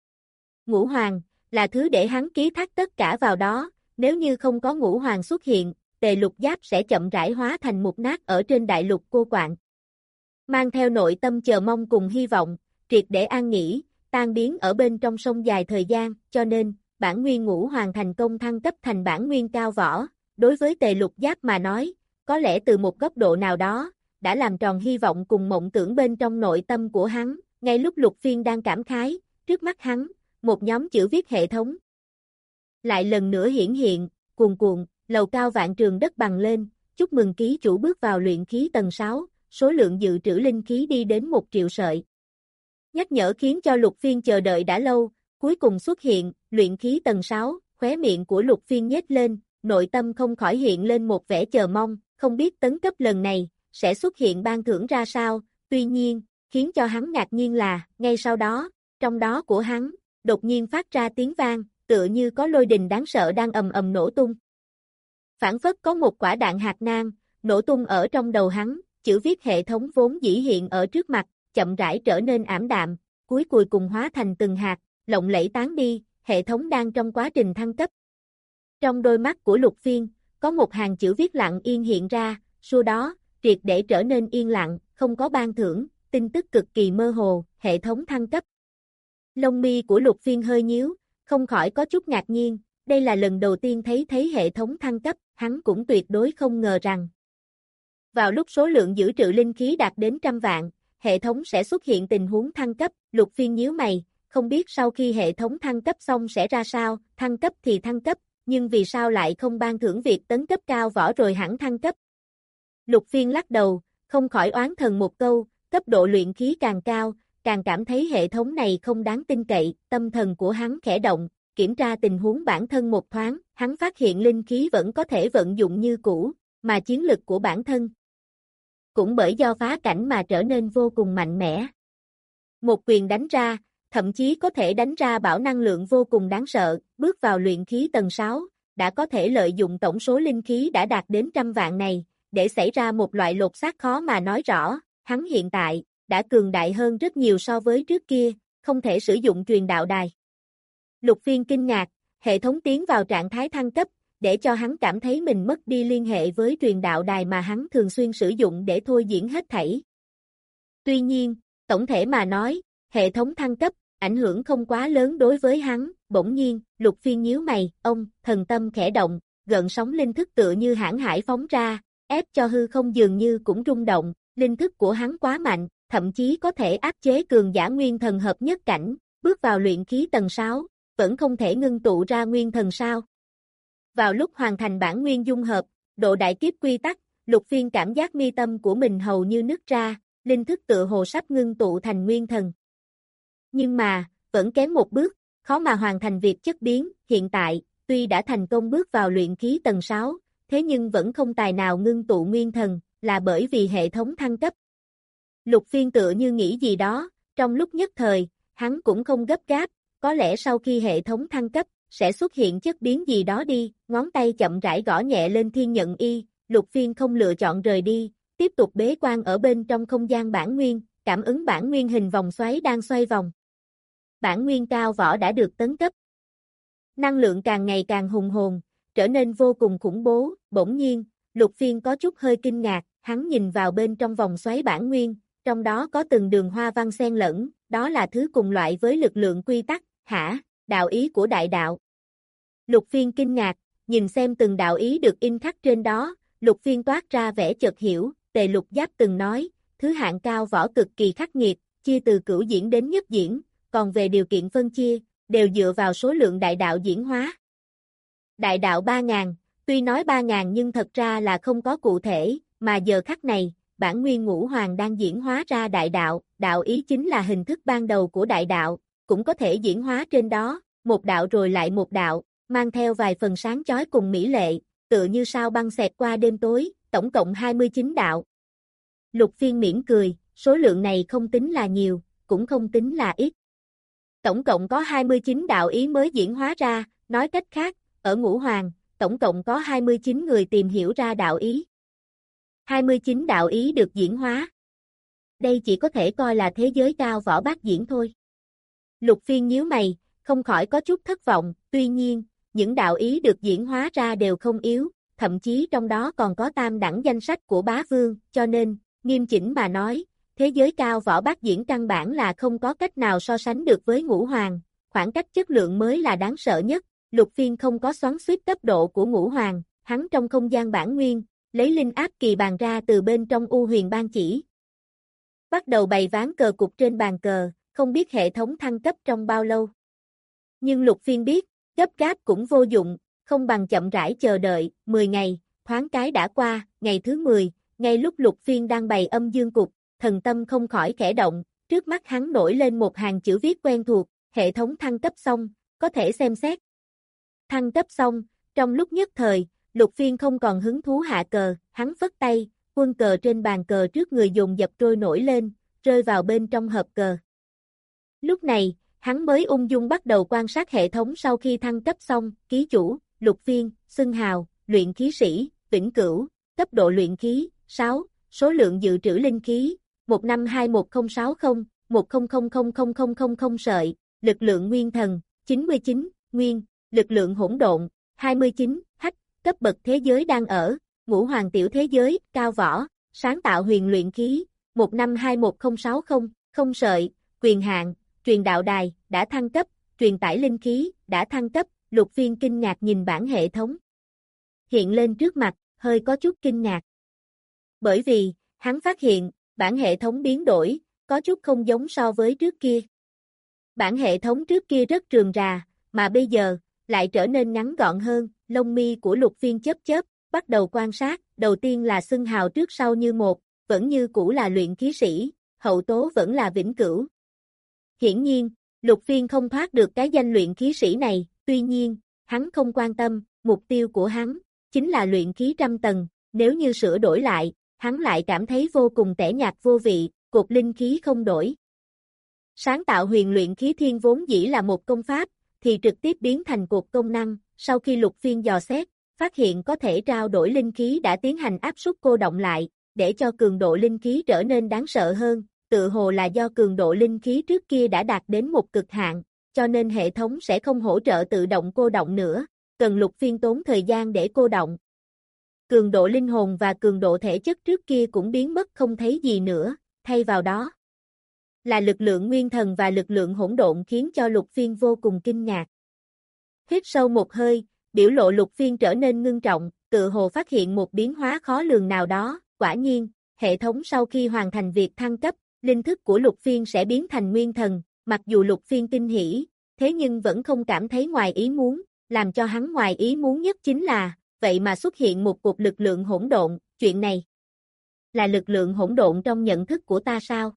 Ngũ Hoàng, là thứ để hắn ký thác tất cả vào đó, nếu như không có Ngũ Hoàng xuất hiện, Tề Lục Giáp sẽ chậm rãi hóa thành mục nát ở trên đại lục cô quạng. Mang theo nội tâm chờ mong cùng hy vọng, triệt để an nghỉ, tan biến ở bên trong sông dài thời gian, cho nên, bản nguyên Ngũ Hoàng thành công thăng cấp thành bản nguyên cao võ, đối với Tề Lục Giáp mà nói, có lẽ từ một góc độ nào đó, đã làm tròn hy vọng cùng mộng tưởng bên trong nội tâm của hắn, ngay lúc Lục Phiên đang cảm khái, trước mắt hắn, một nhóm chữ viết hệ thống. Lại lần nữa hiển hiện, cuồn cuộn, lầu cao vạn trường đất bằng lên, chúc mừng ký chủ bước vào luyện khí tầng sáu, số lượng dự trữ linh khí đi đến một triệu sợi. Nhắc nhở khiến cho Lục Phiên chờ đợi đã lâu, cuối cùng xuất hiện, luyện khí tầng sáu, khóe miệng của Lục Phiên nhếch lên, nội tâm không khỏi hiện lên một vẻ chờ mong, không biết tấn cấp lần này, sẽ xuất hiện ban thưởng ra sao, tuy nhiên, khiến cho hắn ngạc nhiên là, ngay sau đó, trong đó của hắn, đột nhiên phát ra tiếng vang, tựa như có lôi đình đáng sợ đang ầm ầm nổ tung. Phản phất có một quả đạn hạt nang, nổ tung ở trong đầu hắn, chữ viết hệ thống vốn dĩ hiện ở trước mặt, chậm rãi trở nên ảm đạm, cuối cuối cùng hóa thành từng hạt, lộng lẫy tán đi, hệ thống đang trong quá trình thăng cấp. Trong đôi mắt của Lục Phiên, có một hàng chữ viết lặng yên hiện ra, sau đó, triệt để trở nên yên lặng, không có ban thưởng, tin tức cực kỳ mơ hồ, hệ thống thăng cấp. Lông mi của Lục Phiên hơi nhíu, không khỏi có chút ngạc nhiên, đây là lần đầu tiên thấy thấy hệ thống thăng cấp, hắn cũng tuyệt đối không ngờ rằng. Vào lúc số lượng giữ trữ linh khí đạt đến trăm vạn, hệ thống sẽ xuất hiện tình huống thăng cấp, Lục Phiên nhíu mày, không biết sau khi hệ thống thăng cấp xong sẽ ra sao, thăng cấp thì thăng cấp, nhưng vì sao lại không ban thưởng việc tấn cấp cao võ rồi hẳn thăng cấp. Lục Phiên lắc đầu, không khỏi oán thầm một câu, cấp độ luyện khí càng cao, càng cảm thấy hệ thống này không đáng tin cậy, tâm thần của hắn khẽ động, kiểm tra tình huống bản thân một thoáng, hắn phát hiện linh khí vẫn có thể vận dụng như cũ, mà chiến lực của bản thân cũng bởi do phá cảnh mà trở nên vô cùng mạnh mẽ. Một quyền đánh ra, thậm chí có thể đánh ra bão năng lượng vô cùng đáng sợ, bước vào luyện khí tầng sáu, đã có thể lợi dụng tổng số linh khí đã đạt đến trăm vạn này, để xảy ra một loại lột xác khó mà nói rõ, hắn hiện tại, đã cường đại hơn rất nhiều so với trước kia, không thể sử dụng truyền đạo đài. Lục Phiên kinh ngạc, hệ thống tiến vào trạng thái thăng cấp, để cho hắn cảm thấy mình mất đi liên hệ với truyền đạo đài mà hắn thường xuyên sử dụng để thôi diễn hết thảy. Tuy nhiên, tổng thể mà nói, hệ thống thăng cấp, ảnh hưởng không quá lớn đối với hắn, bỗng nhiên, Lục Phiên nhíu mày, ông, thần tâm khẽ động, gợn sóng linh thức tựa như hãn hải phóng ra, ép cho hư không dường như cũng rung động, linh thức của hắn quá mạnh, thậm chí có thể áp chế cường giả nguyên thần hợp nhất cảnh, bước vào luyện khí tầng sáu, vẫn không thể ngưng tụ ra nguyên thần sao. Vào lúc hoàn thành bản nguyên dung hợp, độ đại kiếp quy tắc, Lục Phiên cảm giác mi tâm của mình hầu như nứt ra, linh thức tựa hồ sắp ngưng tụ thành nguyên thần. Nhưng mà, vẫn kém một bước, khó mà hoàn thành việc chất biến, hiện tại, tuy đã thành công bước vào luyện khí tầng sáu, thế nhưng vẫn không tài nào ngưng tụ nguyên thần, là bởi vì hệ thống thăng cấp. Lục Phiên tựa như nghĩ gì đó, trong lúc nhất thời, hắn cũng không gấp gáp, có lẽ sau khi hệ thống thăng cấp, sẽ xuất hiện chất biến gì đó đi, ngón tay chậm rãi gõ nhẹ lên thiên nhận y, Lục Phiên không lựa chọn rời đi, tiếp tục bế quan ở bên trong không gian bản nguyên, cảm ứng bản nguyên hình vòng xoáy đang xoay vòng. Bản nguyên cao võ đã được tấn cấp. Năng lượng càng ngày càng hùng hồn, trở nên vô cùng khủng bố, bỗng nhiên, Lục Phiên có chút hơi kinh ngạc, hắn nhìn vào bên trong vòng xoáy bản nguyên, trong đó có từng đường hoa văn xen lẫn, đó là thứ cùng loại với lực lượng quy tắc, hả, đạo ý của đại đạo. Lục Phiên kinh ngạc, nhìn xem từng đạo ý được in khắc trên đó, Lục Phiên toát ra vẻ chợt hiểu, Tề Lục Giáp từng nói, thứ hạng cao võ cực kỳ khắc nghiệt, chia từ cửu diễn đến nhất diễn, còn về điều kiện phân chia, đều dựa vào số lượng đại đạo diễn hóa. Đại đạo ba ngàn, tuy nói ba ngàn nhưng thật ra là không có cụ thể, mà giờ khắc này, bản nguyên ngũ hoàng đang diễn hóa ra đại đạo, đạo ý chính là hình thức ban đầu của đại đạo, cũng có thể diễn hóa trên đó, một đạo rồi lại một đạo, mang theo vài phần sáng chói cùng mỹ lệ, tựa như sao băng xẹt qua đêm tối, tổng cộng hai mươi chín đạo. Lục Phiên mỉm cười, số lượng này không tính là nhiều, cũng không tính là ít. Tổng cộng có hai mươi chín đạo ý mới diễn hóa ra, nói cách khác, ở Ngũ Hoàng, tổng cộng có hai mươi chín người tìm hiểu ra đạo ý. hai mươi chín đạo ý được diễn hóa. Đây chỉ có thể coi là thế giới cao võ bát diễn thôi. Lục Phiên nhíu mày, không khỏi có chút thất vọng, tuy nhiên, những đạo ý được diễn hóa ra đều không yếu, thậm chí trong đó còn có tam đẳng danh sách của bá vương, cho nên, nghiêm chỉnh mà nói, thế giới cao võ bát diễn căn bản là không có cách nào so sánh được với Ngũ Hoàng, khoảng cách chất lượng mới là đáng sợ nhất. Lục Phiên không có xoắn xuýt cấp độ của Ngũ Hoàng, hắn trong không gian bản nguyên, lấy linh áp kỳ bàn ra từ bên trong U Huyền Ban chỉ. Bắt đầu bày ván cờ cục trên bàn cờ, không biết hệ thống thăng cấp trong bao lâu. Nhưng Lục Phiên biết, gấp gáp cũng vô dụng, không bằng chậm rãi chờ đợi, mười ngày, thoáng cái đã qua, ngày thứ mười, ngay lúc Lục Phiên đang bày âm dương cục, thần tâm không khỏi khẽ động, trước mắt hắn nổi lên một hàng chữ viết quen thuộc, hệ thống thăng cấp xong, có thể xem xét. Thăng cấp xong, trong lúc nhất thời, Lục Phiên không còn hứng thú hạ cờ, hắn phất tay, quân cờ trên bàn cờ trước người dồn dập trôi nổi lên, rơi vào bên trong hộp cờ. Lúc này, hắn mới ung dung bắt đầu quan sát hệ thống sau khi thăng cấp xong, ký chủ, Lục Phiên, xưng hào, luyện khí sĩ, vĩnh cửu, cấp độ luyện khí, sáu, số lượng dự trữ linh khí, một năm hai một không sáu không, một không không không không không không không sợi, lực lượng nguyên thần, chín mươi chín, nguyên, lực lượng hỗn độn, hai mươi chín, hách, cấp bậc thế giới đang ở, ngũ hoàng tiểu thế giới, cao võ, sáng tạo huyền luyện khí, một năm hai một không sáu không, không sợi, quyền hạn, truyền đạo đài, đã thăng cấp, truyền tải linh khí, đã thăng cấp, Lục Phiên kinh ngạc nhìn bảng hệ thống. Hiện lên trước mặt, hơi có chút kinh ngạc. Bởi vì, hắn phát hiện, bảng hệ thống biến đổi, có chút không giống so với trước kia. Bảng hệ thống trước kia rất rườm rà, mà bây giờ, lại trở nên ngắn gọn hơn, lông mi của Lục Phiên chớp chớp, bắt đầu quan sát, đầu tiên là xưng hào trước sau như một, vẫn như cũ là luyện khí sĩ, hậu tố vẫn là vĩnh cửu. Hiển nhiên, Lục Phiên không thoát được cái danh luyện khí sĩ này, tuy nhiên, hắn không quan tâm, mục tiêu của hắn, chính là luyện khí trăm tầng, nếu như sửa đổi lại, hắn lại cảm thấy vô cùng tẻ nhạt vô vị, cột linh khí không đổi. Sáng tạo huyền luyện khí thiên vốn dĩ là một công pháp, thì trực tiếp biến thành cột công năng, sau khi Lục Phiên dò xét, phát hiện có thể trao đổi linh khí đã tiến hành áp suất cô động lại, để cho cường độ linh khí trở nên đáng sợ hơn, tự hồ là do cường độ linh khí trước kia đã đạt đến một cực hạn, cho nên hệ thống sẽ không hỗ trợ tự động cô động nữa, cần Lục Phiên tốn thời gian để cô động. Cường độ linh hồn và cường độ thể chất trước kia cũng biến mất không thấy gì nữa, thay vào đó là lực lượng nguyên thần và lực lượng hỗn độn khiến cho Lục Phiên vô cùng kinh ngạc. Hít sâu một hơi, biểu lộ Lục Phiên trở nên ngưng trọng, tự hồ phát hiện một biến hóa khó lường nào đó, quả nhiên, hệ thống sau khi hoàn thành việc thăng cấp, linh thức của Lục Phiên sẽ biến thành nguyên thần, mặc dù Lục Phiên kinh hỉ, thế nhưng vẫn không cảm thấy ngoài ý muốn, làm cho hắn ngoài ý muốn nhất chính là, vậy mà xuất hiện một cục lực lượng hỗn độn, chuyện này là lực lượng hỗn độn trong nhận thức của ta sao?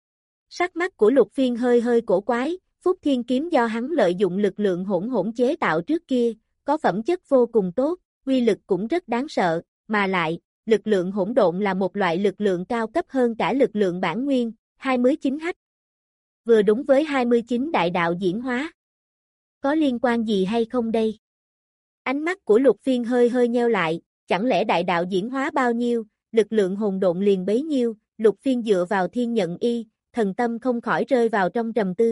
Sắc mắt của Lục Phiên hơi hơi cổ quái, Phúc Thiên kiếm do hắn lợi dụng lực lượng hỗn hỗn chế tạo trước kia, có phẩm chất vô cùng tốt, uy lực cũng rất đáng sợ, mà lại, lực lượng hỗn độn là một loại lực lượng cao cấp hơn cả lực lượng bản nguyên, hai mươi chín hách. Vừa đúng với hai mươi chín đại đạo diễn hóa. Có liên quan gì hay không đây? Ánh mắt của Lục Phiên hơi hơi nheo lại, chẳng lẽ đại đạo diễn hóa bao nhiêu, lực lượng hồn độn liền bấy nhiêu, Lục Phiên dựa vào thiên nhận y, thần tâm không khỏi rơi vào trong trầm tư.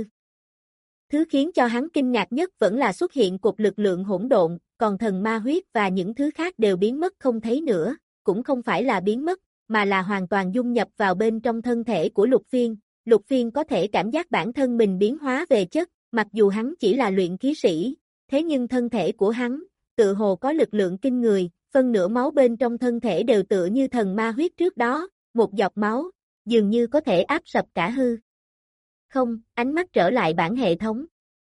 Thứ khiến cho hắn kinh ngạc nhất vẫn là xuất hiện cục lực lượng hỗn độn, còn thần ma huyết và những thứ khác đều biến mất không thấy nữa, cũng không phải là biến mất, mà là hoàn toàn dung nhập vào bên trong thân thể của Lục Phiên. Lục Phiên có thể cảm giác bản thân mình biến hóa về chất, mặc dù hắn chỉ là luyện khí sĩ, thế nhưng thân thể của hắn, tự hồ có lực lượng kinh người, phân nửa máu bên trong thân thể đều tựa như thần ma huyết trước đó, một giọt máu, dường như có thể áp sập cả hư. Không, ánh mắt trở lại bản hệ thống.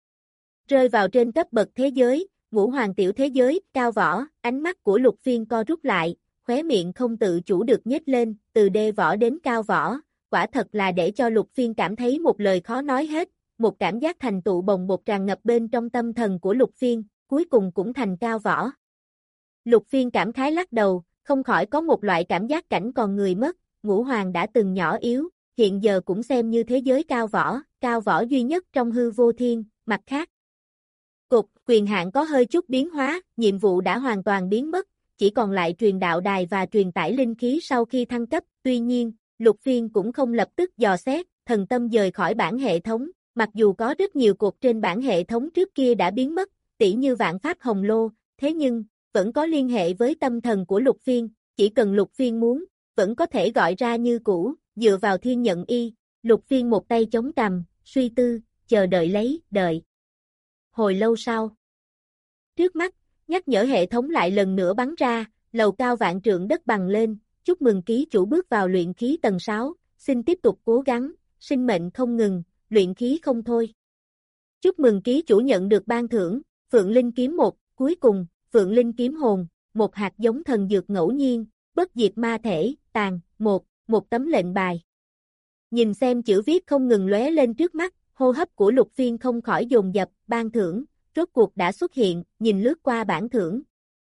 Rơi vào trên cấp bậc thế giới, ngũ hoàng tiểu thế giới, cao võ, ánh mắt của Lục Phiên co rút lại, khóe miệng không tự chủ được nhếch lên, từ đê võ đến cao võ, quả thật là để cho Lục Phiên cảm thấy một lời khó nói hết, một cảm giác thành tựu bồng bột tràn ngập bên trong tâm thần của Lục Phiên, cuối cùng cũng thành cao võ. Lục Phiên cảm khái lắc đầu, không khỏi có một loại cảm giác cảnh còn người mất, ngũ hoàng đã từng nhỏ yếu, hiện giờ cũng xem như thế giới cao võ, cao võ duy nhất trong hư vô thiên, mặt khác. Cục, quyền hạn có hơi chút biến hóa, nhiệm vụ đã hoàn toàn biến mất, chỉ còn lại truyền đạo đài và truyền tải linh khí sau khi thăng cấp, tuy nhiên, Lục Phiên cũng không lập tức dò xét, thần tâm dời khỏi bản hệ thống, mặc dù có rất nhiều cột trên bản hệ thống trước kia đã biến mất, tỉ như vạn pháp hồng lô, thế nhưng, vẫn có liên hệ với tâm thần của Lục Phiên, chỉ cần Lục Phiên muốn, vẫn có thể gọi ra như cũ, dựa vào thiên nhận y, Lục Phiên một tay chống cằm, suy tư, chờ đợi lấy, đợi. Hồi lâu sau, trước mắt, nhắc nhở hệ thống lại lần nữa bắn ra, lầu cao vạn trượng đất bằng lên, chúc mừng ký chủ bước vào luyện khí tầng sáu, xin tiếp tục cố gắng, sinh mệnh không ngừng, luyện khí không thôi. Chúc mừng ký chủ nhận được ban thưởng, Phượng Linh kiếm một, cuối cùng, Phượng Linh kiếm hồn, một hạt giống thần dược ngẫu nhiên, bất diệt ma thể, tàn, một, một tấm lệnh bài. Nhìn xem chữ viết không ngừng lóe lên trước mắt, hô hấp của Lục Phiên không khỏi dồn dập, ban thưởng, rốt cuộc đã xuất hiện, nhìn lướt qua bảng thưởng.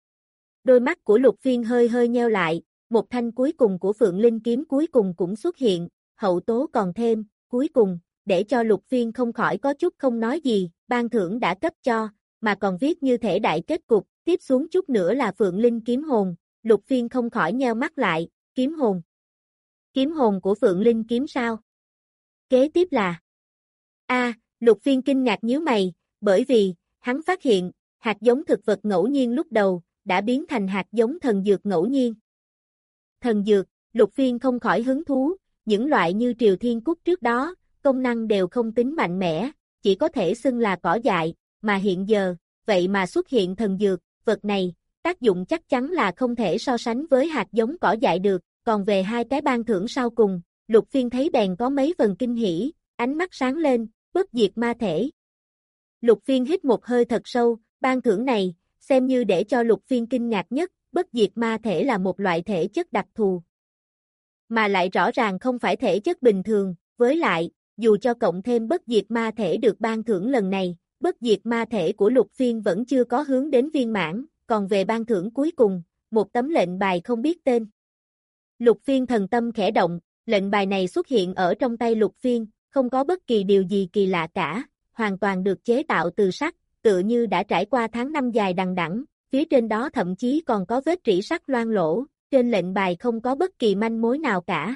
Đôi mắt của Lục Phiên hơi hơi nheo lại, một thanh cuối cùng của Phượng Linh kiếm cuối cùng cũng xuất hiện, hậu tố còn thêm, cuối cùng, để cho Lục Phiên không khỏi có chút không nói gì, ban thưởng đã cấp cho, mà còn viết như thể đại kết cục, tiếp xuống chút nữa là Phượng Linh kiếm hồn, Lục Phiên không khỏi nheo mắt lại, kiếm hồn. Kiếm hồn của Phượng Linh kiếm sao? Kế tiếp là A, Lục Phiên kinh ngạc nhíu mày, bởi vì, hắn phát hiện, hạt giống thực vật ngẫu nhiên lúc đầu, đã biến thành hạt giống thần dược ngẫu nhiên. Thần dược, Lục Phiên không khỏi hứng thú, những loại như Triều Thiên Cúc trước đó, công năng đều không tính mạnh mẽ, chỉ có thể xưng là cỏ dại, mà hiện giờ, vậy mà xuất hiện thần dược, vật này, tác dụng chắc chắn là không thể so sánh với hạt giống cỏ dại được, còn về hai cái ban thưởng sau cùng, Lục Phiên thấy bèn có mấy phần kinh hỉ, ánh mắt sáng lên, bất diệt ma thể. Lục Phiên hít một hơi thật sâu, ban thưởng này, xem như để cho Lục Phiên kinh ngạc nhất, bất diệt ma thể là một loại thể chất đặc thù. Mà lại rõ ràng không phải thể chất bình thường, với lại, dù cho cộng thêm bất diệt ma thể được ban thưởng lần này, bất diệt ma thể của Lục Phiên vẫn chưa có hướng đến viên mãn, còn về ban thưởng cuối cùng, một tấm lệnh bài không biết tên. Lục Phiên thần tâm khẽ động, lệnh bài này xuất hiện ở trong tay Lục Phiên, không có bất kỳ điều gì kỳ lạ cả, hoàn toàn được chế tạo từ sắt, tựa như đã trải qua tháng năm dài đằng đẵng, phía trên đó thậm chí còn có vết rỉ sắt loang lỗ, trên lệnh bài không có bất kỳ manh mối nào cả.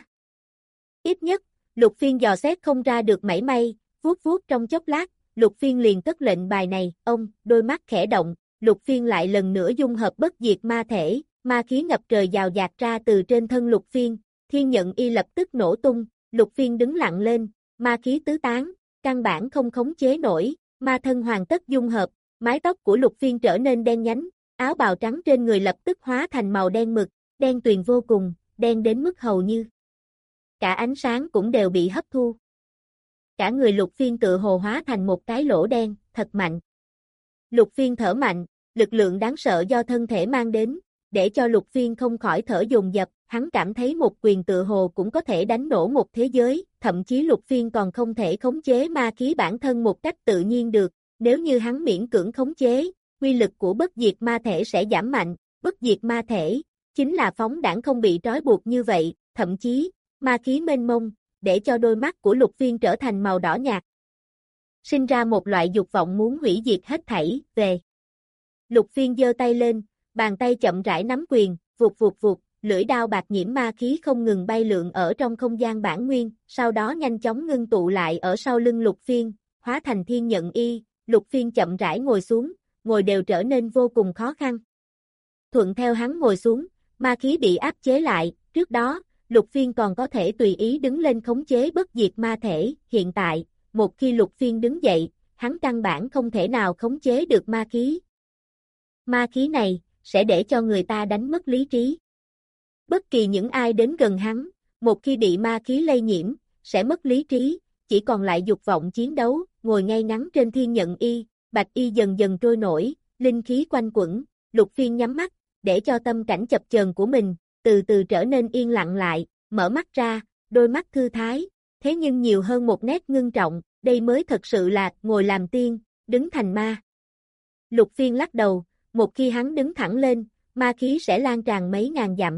Ít nhất, Lục Phiên dò xét không ra được mảy may, vuốt vuốt trong chốc lát, Lục Phiên liền cất lệnh bài này, ông, đôi mắt khẽ động, Lục Phiên lại lần nữa dung hợp bất diệt ma thể, ma khí ngập trời dào dạt ra từ trên thân Lục Phiên, thiên nhận y lập tức nổ tung, Lục Phiên đứng lặng lên, ma khí tứ tán, căn bản không khống chế nổi, ma thân hoàn tất dung hợp, mái tóc của Lục Phiên trở nên đen nhánh, áo bào trắng trên người lập tức hóa thành màu đen mực, đen tuyền vô cùng, đen đến mức hầu như cả ánh sáng cũng đều bị hấp thu. Cả người Lục Phiên tự hồ hóa thành một cái lỗ đen, thật mạnh. Lục Phiên thở mạnh, lực lượng đáng sợ do thân thể mang đến, để cho Lục Phiên không khỏi thở dồn dập, hắn cảm thấy một quyền tự hồ cũng có thể đánh nổ một thế giới, thậm chí Lục Phiên còn không thể khống chế ma khí bản thân một cách tự nhiên được, nếu như hắn miễn cưỡng khống chế, uy lực của bất diệt ma thể sẽ giảm mạnh, bất diệt ma thể, chính là phóng đãng không bị trói buộc như vậy, thậm chí, ma khí mênh mông, để cho đôi mắt của Lục Phiên trở thành màu đỏ nhạt. Sinh ra một loại dục vọng muốn hủy diệt hết thảy, về. Lục Phiên giơ tay lên, bàn tay chậm rãi nắm quyền, vụt vụt vụt, lưỡi đao bạc nhiễm ma khí không ngừng bay lượn ở trong không gian bản nguyên, sau đó nhanh chóng ngưng tụ lại ở sau lưng Lục Phiên, hóa thành thiên nhận y, Lục Phiên chậm rãi ngồi xuống, ngồi đều trở nên vô cùng khó khăn. Thuận theo hắn ngồi xuống, ma khí bị áp chế lại, trước đó, Lục Phiên còn có thể tùy ý đứng lên khống chế bất diệt ma thể, hiện tại, một khi Lục Phiên đứng dậy, hắn căn bản không thể nào khống chế được ma khí. Ma khí này, sẽ để cho người ta đánh mất lý trí. Bất kỳ những ai đến gần hắn, một khi bị ma khí lây nhiễm, sẽ mất lý trí, chỉ còn lại dục vọng chiến đấu, ngồi ngay ngắn trên thiên nhận y, bạch y dần dần trôi nổi, linh khí quanh quẩn, Lục Phiên nhắm mắt, để cho tâm cảnh chập chờn của mình, từ từ trở nên yên lặng lại, mở mắt ra, đôi mắt thư thái, thế nhưng nhiều hơn một nét ngưng trọng, đây mới thật sự là ngồi làm tiên, đứng thành ma. Lục Phiên lắc đầu, một khi hắn đứng thẳng lên, ma khí sẽ lan tràn mấy ngàn dặm.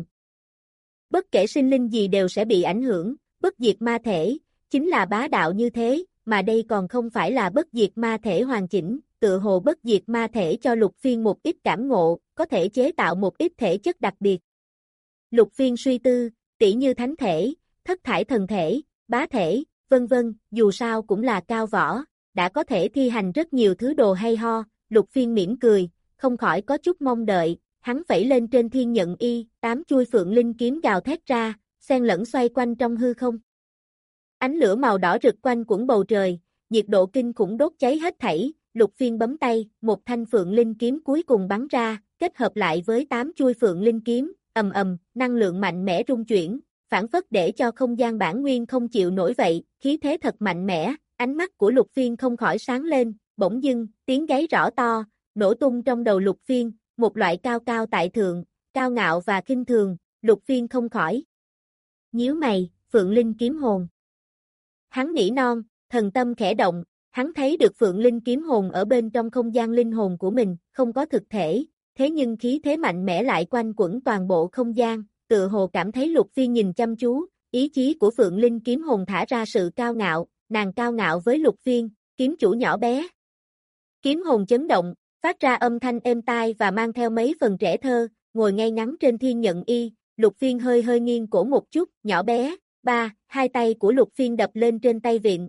Bất kể sinh linh gì đều sẽ bị ảnh hưởng, bất diệt ma thể, chính là bá đạo như thế, mà đây còn không phải là bất diệt ma thể hoàn chỉnh, tựa hồ bất diệt ma thể cho Lục Phiên một ít cảm ngộ, có thể chế tạo một ít thể chất đặc biệt. Lục Phiên suy tư, tỉ như thánh thể, thất thải thần thể, bá thể, vân vân, dù sao cũng là cao võ, đã có thể thi hành rất nhiều thứ đồ hay ho, Lục Phiên mỉm cười, không khỏi có chút mong đợi, hắn phẩy lên trên thiên nhận y, tám chuôi phượng linh kiếm gào thét ra, xen lẫn xoay quanh trong hư không. Ánh lửa màu đỏ rực quanh quẩn bầu trời, nhiệt độ kinh khủng đốt cháy hết thảy, Lục Phiên bấm tay, một thanh phượng linh kiếm cuối cùng bắn ra, kết hợp lại với tám chuôi phượng linh kiếm, ầm ầm, năng lượng mạnh mẽ rung chuyển, phản phất để cho không gian bản nguyên không chịu nổi vậy, khí thế thật mạnh mẽ, ánh mắt của Lục Phiên không khỏi sáng lên, bỗng dưng, tiếng gáy rõ to, nổ tung trong đầu Lục Phiên, một loại cao cao tại thượng, cao ngạo và khinh thường, Lục Phiên không khỏi nhíu mày, Phượng Linh kiếm hồn. Hắn nỉ non, thần tâm khẽ động, Hắn thấy được Phượng Linh kiếm hồn ở bên trong không gian linh hồn của mình, không có thực thể, thế nhưng khí thế mạnh mẽ lại quanh quẩn toàn bộ không gian, tựa hồ cảm thấy Lục Phiên nhìn chăm chú, ý chí của Phượng Linh kiếm hồn thả ra sự cao ngạo, nàng cao ngạo với Lục Phiên, kiếm chủ nhỏ bé. Kiếm hồn chấn động, phát ra âm thanh êm tai và mang theo mấy phần trẻ thơ, ngồi ngay ngắn trên thiên nhận y, Lục Phiên hơi hơi nghiêng cổ một chút, nhỏ bé, ba, hai tay của Lục Phiên đập lên trên tay vịn.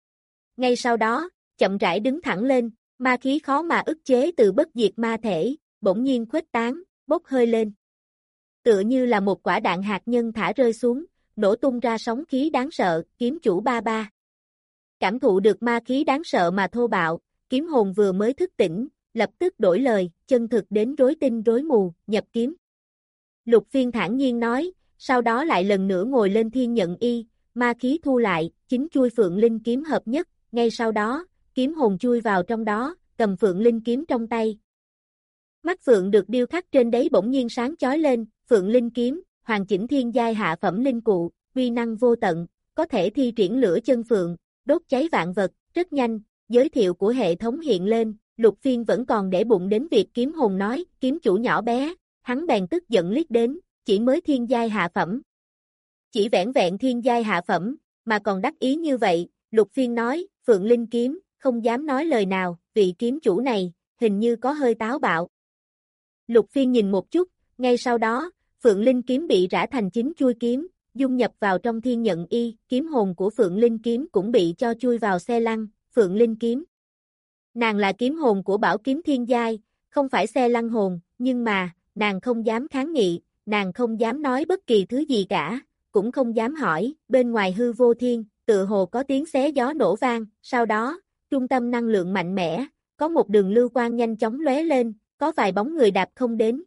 Ngay sau đó, chậm rãi đứng thẳng lên, ma khí khó mà ức chế từ bất diệt ma thể, bỗng nhiên khuếch tán, bốc hơi lên. Tựa như là một quả đạn hạt nhân thả rơi xuống, nổ tung ra sóng khí đáng sợ, kiếm chủ ba ba. Cảm thụ được ma khí đáng sợ mà thô bạo, kiếm hồn vừa mới thức tỉnh, lập tức đổi lời, chân thực đến rối tinh rối mù, nhập kiếm. Lục Phiên thản nhiên nói, sau đó lại lần nữa ngồi lên thiên nhận y, ma khí thu lại, chính chui Phượng Linh kiếm hợp nhất, ngay sau đó, kiếm hồn chui vào trong đó, cầm Phượng Linh kiếm trong tay. Mắt Phượng được điêu khắc trên đấy bỗng nhiên sáng chói lên, Phượng Linh kiếm, hoàn chỉnh thiên giai hạ phẩm linh cụ, uy năng vô tận, có thể thi triển lửa chân phượng, đốt cháy vạn vật, rất nhanh, giới thiệu của hệ thống hiện lên, Lục Phiên vẫn còn để bụng đến việc kiếm hồn nói, kiếm chủ nhỏ bé, hắn bèn tức giận liếc đến, chỉ mới thiên giai hạ phẩm. Chỉ vẻn vẹn thiên giai hạ phẩm, mà còn đắc ý như vậy, Lục Phiên nói, Phượng Linh kiếm, không dám nói lời nào, vị kiếm chủ này, hình như có hơi táo bạo. Lục Phiên nhìn một chút, ngay sau đó, Phượng Linh kiếm bị rã thành chín chuôi kiếm, dung nhập vào trong thiên nhận y, kiếm hồn của Phượng Linh kiếm cũng bị cho chui vào xe lăn, Phượng Linh kiếm. Nàng là kiếm hồn của bảo kiếm thiên giai, không phải xe lăn hồn, nhưng mà, nàng không dám kháng nghị, nàng không dám nói bất kỳ thứ gì cả, cũng không dám hỏi, bên ngoài hư vô thiên, tựa hồ có tiếng xé gió nổ vang, sau đó, trung tâm năng lượng mạnh mẽ, có một đường lưu quang nhanh chóng lóe lên, có vài bóng người đạp không đến.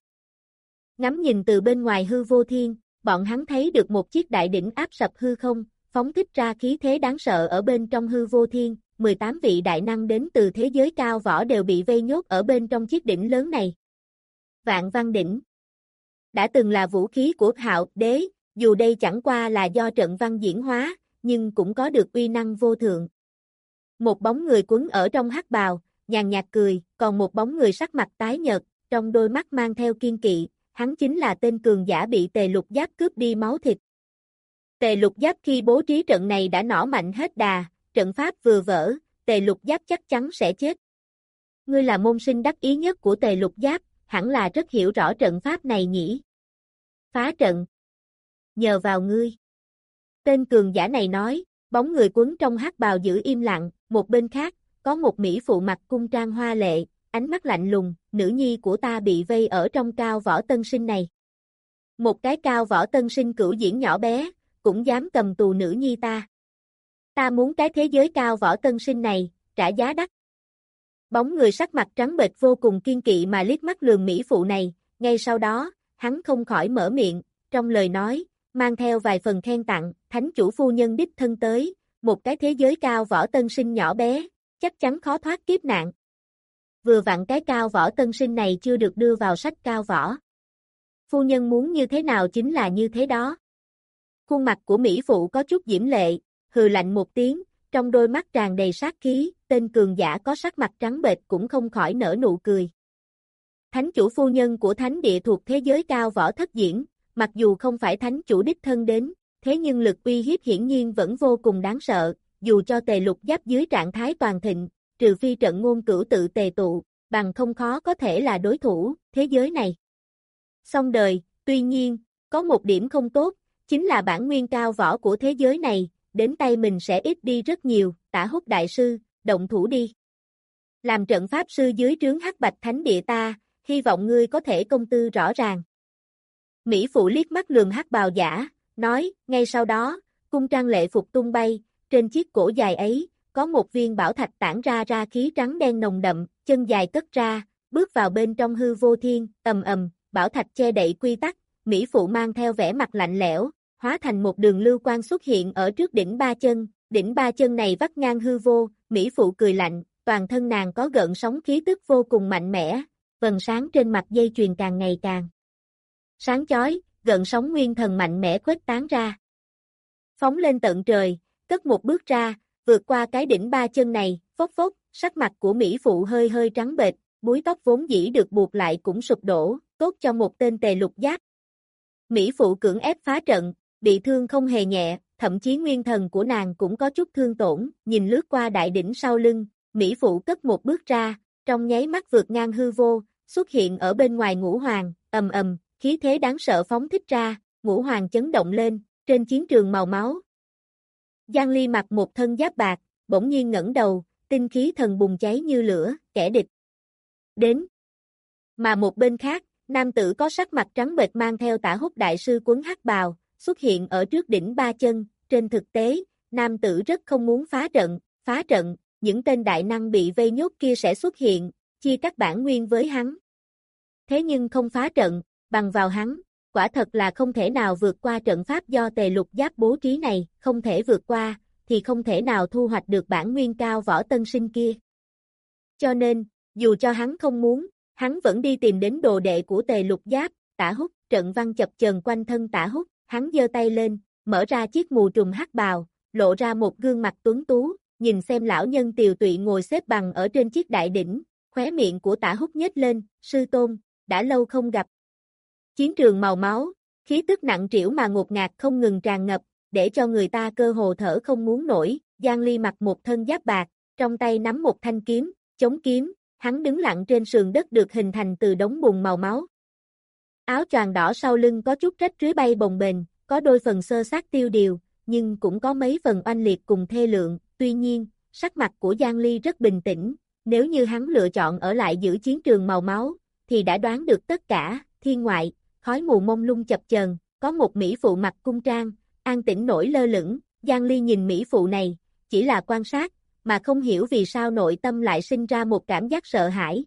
Ngắm nhìn từ bên ngoài hư vô thiên, bọn hắn thấy được một chiếc đại đỉnh áp sập hư không, phóng thích ra khí thế đáng sợ ở bên trong hư vô thiên, mười tám vị đại năng đến từ thế giới cao võ đều bị vây nhốt ở bên trong chiếc đỉnh lớn này. Vạn Văn đỉnh đã từng là vũ khí của Hạo Đế, dù đây chẳng qua là do trận văn diễn hóa, nhưng cũng có được uy năng vô thượng. Một bóng người quấn ở trong hắc bào, nhàn nhạt cười, còn một bóng người sắc mặt tái nhợt, trong đôi mắt mang theo kiên kỵ, hắn chính là tên cường giả bị Tề Lục Giáp cướp đi máu thịt. Tề Lục Giáp khi bố trí trận này đã nỏ mạnh hết đà, trận pháp vừa vỡ, Tề Lục Giáp chắc chắn sẽ chết. Ngươi là môn sinh đắc ý nhất của Tề Lục Giáp, hẳn là rất hiểu rõ trận pháp này nhỉ? Phá trận. Nhờ vào ngươi. Tên cường giả này nói, bóng người quấn trong hắc bào giữ im lặng, một bên khác, có một mỹ phụ mặc cung trang hoa lệ, ánh mắt lạnh lùng, nữ nhi của ta bị vây ở trong cao võ tân sinh này. Một cái cao võ tân sinh cửu diễn nhỏ bé, cũng dám cầm tù nữ nhi ta. Ta muốn cái thế giới cao võ tân sinh này, trả giá đắt. Bóng người sắc mặt trắng bệch vô cùng kiên kỵ mà liếc mắt lườm mỹ phụ này, ngay sau đó, hắn không khỏi mở miệng, trong lời nói, mang theo vài phần khen tặng, thánh chủ phu nhân đích thân tới, một cái thế giới cao võ tân sinh nhỏ bé, chắc chắn khó thoát kiếp nạn. Vừa vặn cái cao võ tân sinh này chưa được đưa vào sách cao võ. Phu nhân muốn như thế nào chính là như thế đó. Khuôn mặt của mỹ phụ có chút diễm lệ, hừ lạnh một tiếng, trong đôi mắt tràn đầy sát khí, tên cường giả có sắc mặt trắng bệch cũng không khỏi nở nụ cười. Thánh chủ phu nhân của thánh địa thuộc thế giới cao võ thất diễn, mặc dù không phải thánh chủ đích thân đến, thế nhưng lực uy hiếp hiển nhiên vẫn vô cùng đáng sợ, dù cho Tề Lục Giáp dưới trạng thái toàn thịnh, trừ phi trận ngôn cửu tự tề tụ, bằng không khó có thể là đối thủ, thế giới này. Xong đời, tuy nhiên, có một điểm không tốt, chính là bản nguyên cao võ của thế giới này, đến tay mình sẽ ít đi rất nhiều, Tả Húc đại sư, động thủ đi. Làm trận pháp sư dưới trướng Hắc Bạch Thánh địa ta, hy vọng ngươi có thể công tư rõ ràng. Mỹ phụ liếc mắt lườm hắc bào giả, nói, ngay sau đó, cung trang lệ phục tung bay, trên chiếc cổ dài ấy, có một viên bảo thạch tản ra ra khí trắng đen nồng đậm, chân dài cất ra, bước vào bên trong hư vô thiên, ầm ầm, bảo thạch che đậy quy tắc, Mỹ phụ mang theo vẻ mặt lạnh lẽo, hóa thành một đường lưu quang xuất hiện ở trước đỉnh ba chân, đỉnh ba chân này vắt ngang hư vô, Mỹ phụ cười lạnh, toàn thân nàng có gợn sóng khí tức vô cùng mạnh mẽ, vầng sáng trên mặt dây chuyền càng ngày càng sáng chói, gợn sóng nguyên thần mạnh mẽ khuếch tán ra. Phóng lên tận trời, cất một bước ra, vượt qua cái đỉnh ba chân này, phốc phốc, sắc mặt của Mỹ Phụ hơi hơi trắng bệch, búi tóc vốn dĩ được buộc lại cũng sụp đổ, tốt cho một tên tề lục giáp. Mỹ Phụ cưỡng ép phá trận, bị thương không hề nhẹ, thậm chí nguyên thần của nàng cũng có chút thương tổn, nhìn lướt qua đại đỉnh sau lưng, Mỹ Phụ cất một bước ra, trong nháy mắt vượt ngang hư vô, xuất hiện ở bên ngoài Ngũ Hoàng, ầm ầm, khí thế đáng sợ phóng thích ra, Ngũ Hoàng chấn động lên, trên chiến trường màu máu. Giang Ly mặc một thân giáp bạc, bỗng nhiên ngẩng đầu, tinh khí thần bùng cháy như lửa, kẻ địch đến. Mà một bên khác, nam tử có sắc mặt trắng bệch mang theo Tả Húc đại sư quấn hắc bào, xuất hiện ở trước đỉnh ba chân, trên thực tế, nam tử rất không muốn phá trận, phá trận, những tên đại năng bị vây nhốt kia sẽ xuất hiện, chia các bản nguyên với hắn. Thế nhưng không phá trận, bằng vào hắn, quả thật là không thể nào vượt qua trận pháp do tề lục giáp bố trí này, không thể vượt qua, thì không thể nào thu hoạch được bản nguyên cao võ tân sinh kia. Cho nên, dù cho hắn không muốn, hắn vẫn đi tìm đến đồ đệ của tề lục giáp, Tả Húc, trận văn chập chờn quanh thân Tả Húc, hắn giơ tay lên, mở ra chiếc mù trùng hắc bào, lộ ra một gương mặt tuấn tú, nhìn xem lão nhân tiều tụy ngồi xếp bằng ở trên chiếc đại đỉnh, khóe miệng của Tả Húc nhếch lên, sư tôn, đã lâu không gặp. Chiến trường màu máu, khí tức nặng trĩu mà ngột ngạt không ngừng tràn ngập, để cho người ta cơ hồ thở không muốn nổi, Giang Ly mặc một thân giáp bạc, trong tay nắm một thanh kiếm, chống kiếm, hắn đứng lặng trên sườn đất được hình thành từ đống bùn màu máu. Áo choàng đỏ sau lưng có chút rách rưới bay bồng bềnh, có đôi phần sơ sát tiêu điều, nhưng cũng có mấy phần oanh liệt cùng thê lượng, tuy nhiên, sắc mặt của Giang Ly rất bình tĩnh, nếu như hắn lựa chọn ở lại giữ chiến trường màu máu, thì đã đoán được tất cả, thiên ngoại, khói mù mông lung chập chờn, có một mỹ phụ mặc cung trang, an tĩnh nổi lơ lửng, Giang Ly nhìn mỹ phụ này, chỉ là quan sát, mà không hiểu vì sao nội tâm lại sinh ra một cảm giác sợ hãi.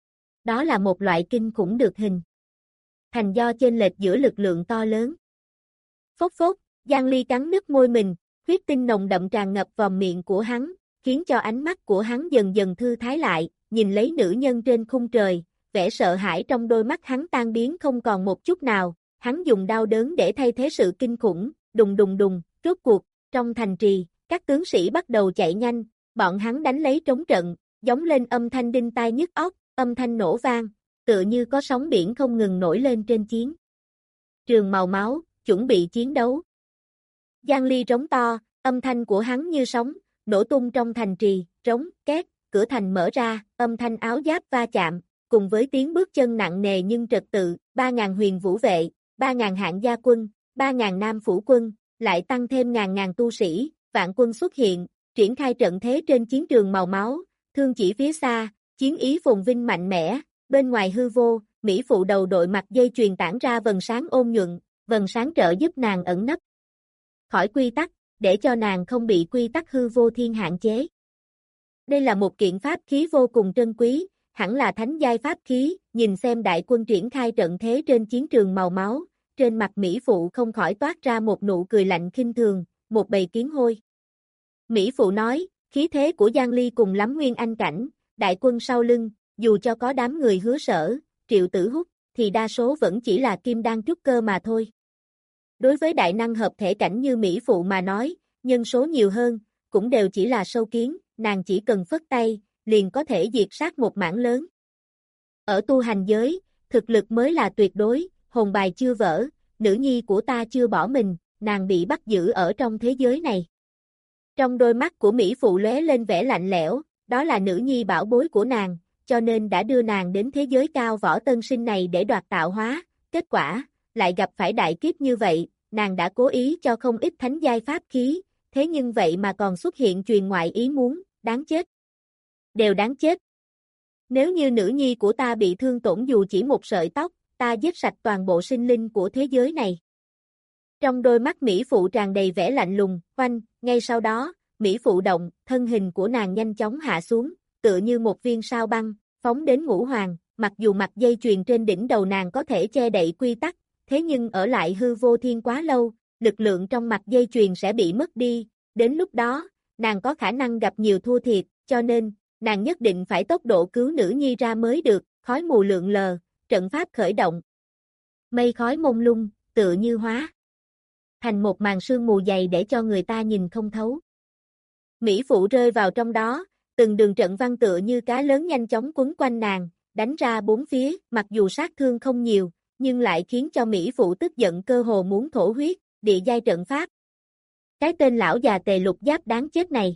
Đó là một loại kinh khủng được hình thành do chênh lệch giữa lực lượng to lớn. Phốc phốc, Giang Ly cắn nứt môi mình, huyết tinh nồng đậm tràn ngập vào miệng của hắn, khiến cho ánh mắt của hắn dần dần thư thái lại, nhìn lấy nữ nhân trên khung trời, vẻ sợ hãi trong đôi mắt hắn tan biến không còn một chút nào, hắn dùng đau đớn để thay thế sự kinh khủng, đùng đùng đùng, rốt cuộc, trong thành trì, các tướng sĩ bắt đầu chạy nhanh, bọn hắn đánh lấy trống trận, giống lên âm thanh đinh tai nhức óc, âm thanh nổ vang, tựa như có sóng biển không ngừng nổi lên trên chiến trường màu máu, chuẩn bị chiến đấu. Giang Ly trống to, âm thanh của hắn như sóng, nổ tung trong thành trì, trống, két, cửa thành mở ra, âm thanh áo giáp va chạm, cùng với tiếng bước chân nặng nề nhưng trật tự, ba ngàn huyền vũ vệ, ba ngàn hạng gia quân, ba ngàn nam phủ quân, lại tăng thêm ngàn ngàn tu sĩ, vạn quân xuất hiện, triển khai trận thế trên chiến trường màu máu, thương chỉ phía xa, chiến ý phồn vinh mạnh mẽ, bên ngoài hư vô, mỹ phụ đầu đội mặt dây chuyền tản ra vầng sáng ôn nhuận, vầng sáng trợ giúp nàng ẩn nấp khỏi quy tắc, để cho nàng không bị quy tắc hư vô thiên hạn chế. Đây là một kiện pháp khí vô cùng trân quý, hẳn là thánh giai pháp khí, nhìn xem đại quân triển khai trận thế trên chiến trường màu máu, trên mặt mỹ phụ không khỏi toát ra một nụ cười lạnh khinh thường, một bầy kiến hôi. Mỹ phụ nói, khí thế của Giang Ly cùng lắm nguyên anh cảnh, đại quân sau lưng, dù cho có đám người Hứa Sở, Triệu Tử Húc, thì đa số vẫn chỉ là kim đan trúc cơ mà thôi. Đối với đại năng hợp thể cảnh như Mỹ phụ mà nói, nhân số nhiều hơn, cũng đều chỉ là sâu kiến, nàng chỉ cần phất tay, liền có thể diệt sát một mảng lớn. Ở tu hành giới, thực lực mới là tuyệt đối, hồn bài chưa vỡ, nữ nhi của ta chưa bỏ mình, nàng bị bắt giữ ở trong thế giới này. Trong đôi mắt của Mỹ phụ lóe lên vẻ lạnh lẽo, đó là nữ nhi bảo bối của nàng, cho nên đã đưa nàng đến thế giới cao võ tân sinh này để đoạt tạo hóa, kết quả, lại gặp phải đại kiếp như vậy, nàng đã cố ý cho không ít thánh giai pháp khí, thế nhưng vậy mà còn xuất hiện truyền ngoại ý muốn, đáng chết. Đều đáng chết. Nếu như nữ nhi của ta bị thương tổn dù chỉ một sợi tóc, ta giết sạch toàn bộ sinh linh của thế giới này. Trong đôi mắt Mỹ phụ tràn đầy vẻ lạnh lùng, oanh, ngay sau đó, Mỹ phụ động, thân hình của nàng nhanh chóng hạ xuống, tựa như một viên sao băng, phóng đến Ngũ Hoàng, mặc dù mặt dây chuyền trên đỉnh đầu nàng có thể che đậy quy tắc, thế nhưng ở lại hư vô thiên quá lâu, lực lượng trong mặt dây chuyền sẽ bị mất đi, đến lúc đó, nàng có khả năng gặp nhiều thua thiệt, cho nên, nàng nhất định phải tốc độ cứu nữ nhi ra mới được, khói mù lượn lờ, trận pháp khởi động. Mây khói mông lung, tựa như hóa thành một màn sương mù dày để cho người ta nhìn không thấu. Mỹ phụ rơi vào trong đó, Từng đường trận văn tựa như cá lớn nhanh chóng quấn quanh nàng, đánh ra bốn phía, mặc dù sát thương không nhiều, nhưng lại khiến cho Mỹ Phụ tức giận cơ hồ muốn thổ huyết, địa giai trận pháp. Cái tên lão già Tề Lục Giáp đáng chết này.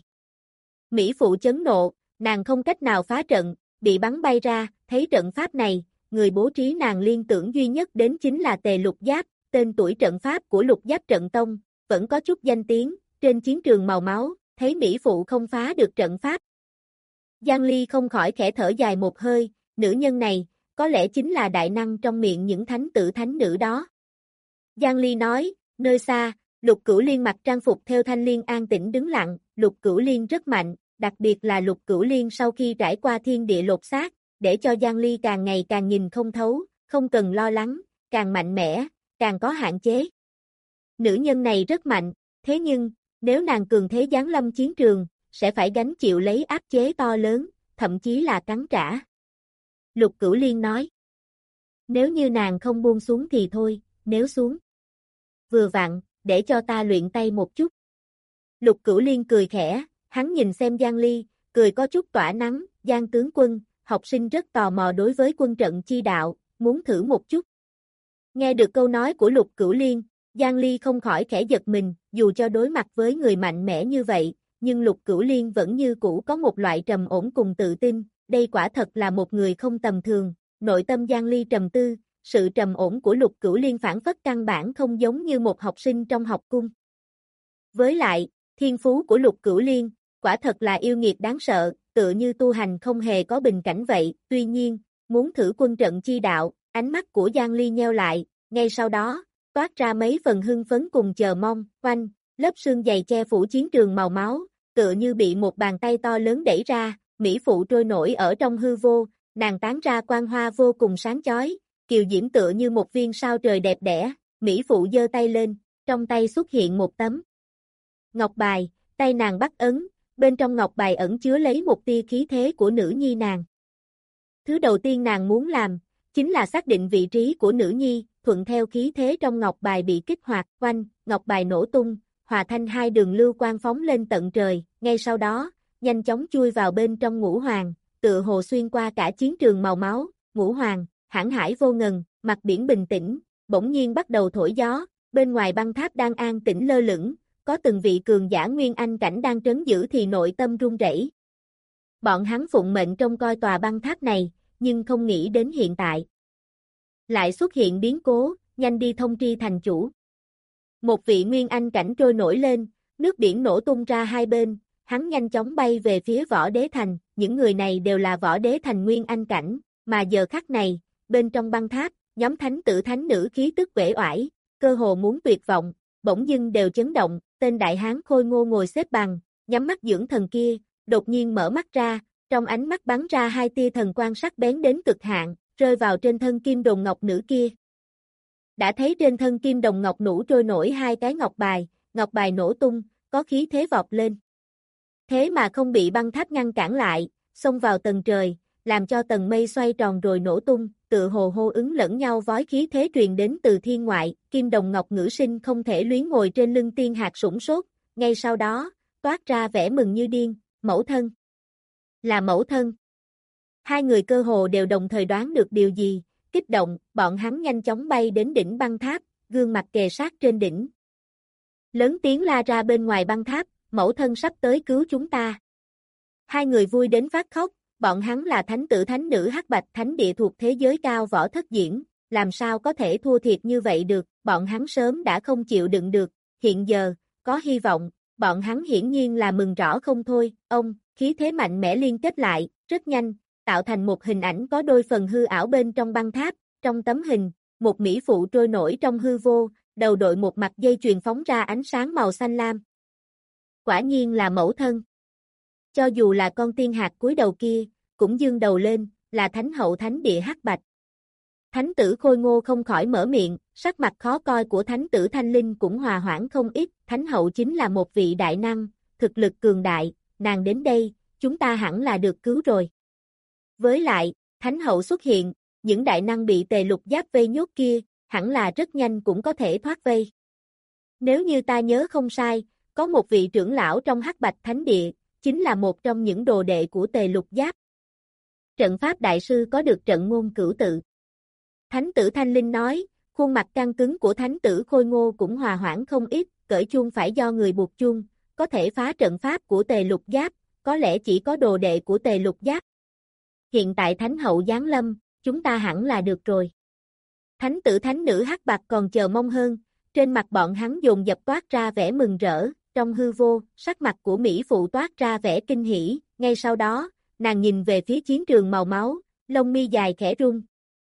Mỹ Phụ chấn nộ, nàng không cách nào phá trận, bị bắn bay ra, thấy trận pháp này, người bố trí nàng liên tưởng duy nhất đến chính là Tề Lục Giáp, tên tuổi trận pháp của Lục Giáp Trận Tông, vẫn có chút danh tiếng, trên chiến trường màu máu, thấy Mỹ Phụ không phá được trận pháp. Giang Ly không khỏi khẽ thở dài một hơi, nữ nhân này, có lẽ chính là đại năng trong miệng những thánh tử thánh nữ đó. Giang Ly nói, nơi xa, Lục Cửu Liên mặc trang phục theo thanh liên an tĩnh đứng lặng, Lục Cửu Liên rất mạnh, đặc biệt là Lục Cửu Liên sau khi trải qua thiên địa lột xác, để cho Giang Ly càng ngày càng nhìn không thấu, không cần lo lắng, càng mạnh mẽ, càng có hạn chế. Nữ nhân này rất mạnh, thế nhưng, nếu nàng cường thế giáng lâm chiến trường, sẽ phải gánh chịu lấy áp chế to lớn, thậm chí là cắn trả. Lục Cửu Liên nói, nếu như nàng không buông xuống thì thôi, nếu xuống. Vừa vặn, để cho ta luyện tay một chút. Lục Cửu Liên cười khẽ, hắn nhìn xem Giang Ly, cười có chút tỏa nắng, Giang tướng quân, học sinh rất tò mò đối với quân trận chi đạo, muốn thử một chút. Nghe được câu nói của Lục Cửu Liên, Giang Ly không khỏi khẽ giật mình, dù cho đối mặt với người mạnh mẽ như vậy, nhưng Lục Cửu Liên vẫn như cũ có một loại trầm ổn cùng tự tin, đây quả thật là một người không tầm thường, nội tâm Giang Ly trầm tư, sự trầm ổn của Lục Cửu Liên phản phất căn bản không giống như một học sinh trong học cung. Với lại, thiên phú của Lục Cửu Liên, quả thật là yêu nghiệt đáng sợ, tựa như tu hành không hề có bình cảnh vậy, tuy nhiên, muốn thử quân trận chi đạo, ánh mắt của Giang Ly nheo lại, ngay sau đó, toát ra mấy phần hưng phấn cùng chờ mong, oanh, lớp sương dày che phủ chiến trường màu máu, tựa như bị một bàn tay to lớn đẩy ra, Mỹ Phụ trôi nổi ở trong hư vô, nàng tán ra quang hoa vô cùng sáng chói, kiều diễm tựa như một viên sao trời đẹp đẽ, Mỹ Phụ giơ tay lên, trong tay xuất hiện một tấm ngọc bài, tay nàng bắt ấn, bên trong ngọc bài ẩn chứa lấy một tia khí thế của nữ nhi nàng. Thứ đầu tiên nàng muốn làm, chính là xác định vị trí của nữ nhi, thuận theo khí thế trong ngọc bài bị kích hoạt, oanh, ngọc bài nổ tung, hòa thanh hai đường lưu quang phóng lên tận trời, ngay sau đó, nhanh chóng chui vào bên trong ngũ hoàng, tựa hồ xuyên qua cả chiến trường màu máu, ngũ hoàng, hãn hải vô ngần, mặt biển bình tĩnh, bỗng nhiên bắt đầu thổi gió, bên ngoài băng tháp đang an tĩnh lơ lửng, có từng vị cường giả nguyên anh cảnh đang trấn giữ thì nội tâm run rẩy. Bọn hắn phụng mệnh trông coi tòa băng tháp này, nhưng không nghĩ đến hiện tại. Lại xuất hiện biến cố, nhanh đi thông tri thành chủ. Một vị nguyên anh cảnh trôi nổi lên, nước biển nổ tung ra hai bên, hắn nhanh chóng bay về phía Võ Đế Thành, những người này đều là Võ Đế Thành nguyên anh cảnh, mà giờ khắc này, bên trong băng tháp, nhóm thánh tử thánh nữ khí tức uể oải, cơ hồ muốn tuyệt vọng, bỗng dưng đều chấn động, tên đại hán khôi ngô ngồi xếp bằng, nhắm mắt dưỡng thần kia, đột nhiên mở mắt ra, trong ánh mắt bắn ra hai tia thần quang sắc bén đến cực hạn, rơi vào trên thân kim đồng ngọc nữ kia. Đã thấy trên thân kim đồng ngọc nữ trôi nổi hai cái ngọc bài, ngọc bài nổ tung, có khí thế vọt lên. Thế mà không bị băng tháp ngăn cản lại, xông vào tầng trời, làm cho tầng mây xoay tròn rồi nổ tung, tự hồ hô ứng lẫn nhau vói khí thế truyền đến từ thiên ngoại, kim đồng ngọc nữ sinh không thể luyến ngồi trên lưng tiên hạt sủng sốt, ngay sau đó, toát ra vẻ mừng như điên, mẫu thân. Là mẫu thân. Hai người cơ hồ đều đồng thời đoán được điều gì, kích động, bọn hắn nhanh chóng bay đến đỉnh băng tháp, gương mặt kề sát trên đỉnh. Lớn tiếng la ra bên ngoài băng tháp, mẫu thân sắp tới cứu chúng ta. Hai người vui đến phát khóc, bọn hắn là thánh tử thánh nữ Hắc Bạch Thánh Địa thuộc thế giới cao võ thất diễn, làm sao có thể thua thiệt như vậy được, bọn hắn sớm đã không chịu đựng được, hiện giờ, có hy vọng, bọn hắn hiển nhiên là mừng rõ không thôi, ông, khí thế mạnh mẽ liên kết lại, rất nhanh, tạo thành một hình ảnh có đôi phần hư ảo bên trong băng tháp, trong tấm hình, một mỹ phụ trôi nổi trong hư vô, đầu đội một mặt dây chuyền phóng ra ánh sáng màu xanh lam. Quả nhiên là mẫu thân. Cho dù là con tiên hạt cúi đầu kia, cũng dương đầu lên, là thánh hậu thánh địa Hắc Bạch. Thánh tử Khôi Ngô không khỏi mở miệng, sắc mặt khó coi của thánh tử Thanh Linh cũng hòa hoãn không ít, thánh hậu chính là một vị đại năng, thực lực cường đại, nàng đến đây, chúng ta hẳn là được cứu rồi. Với lại, thánh hậu xuất hiện, những đại năng bị Tề Lục Giáp vây nhốt kia, hẳn là rất nhanh cũng có thể thoát vây. Nếu như ta nhớ không sai, có một vị trưởng lão trong Hắc Bạch Thánh Địa, chính là một trong những đồ đệ của Tề Lục Giáp. Trận pháp đại sư có được trận ngôn cửu tự. Thánh tử Thanh Linh nói, khuôn mặt căng cứng của thánh tử Khôi Ngô cũng hòa hoãn không ít, cởi chuông phải do người buộc chuông, có thể phá trận pháp của Tề Lục Giáp, có lẽ chỉ có đồ đệ của Tề Lục Giáp. Hiện tại Thánh hậu giáng lâm, chúng ta hẳn là được rồi. Thánh tử thánh nữ Hắc Bạc còn chờ mong hơn, trên mặt bọn hắn dồn dập toát ra vẻ mừng rỡ, trong hư vô, sắc mặt của Mỹ Phụ toát ra vẻ kinh hỉ, ngay sau đó, nàng nhìn về phía chiến trường màu máu, lông mi dài khẽ rung.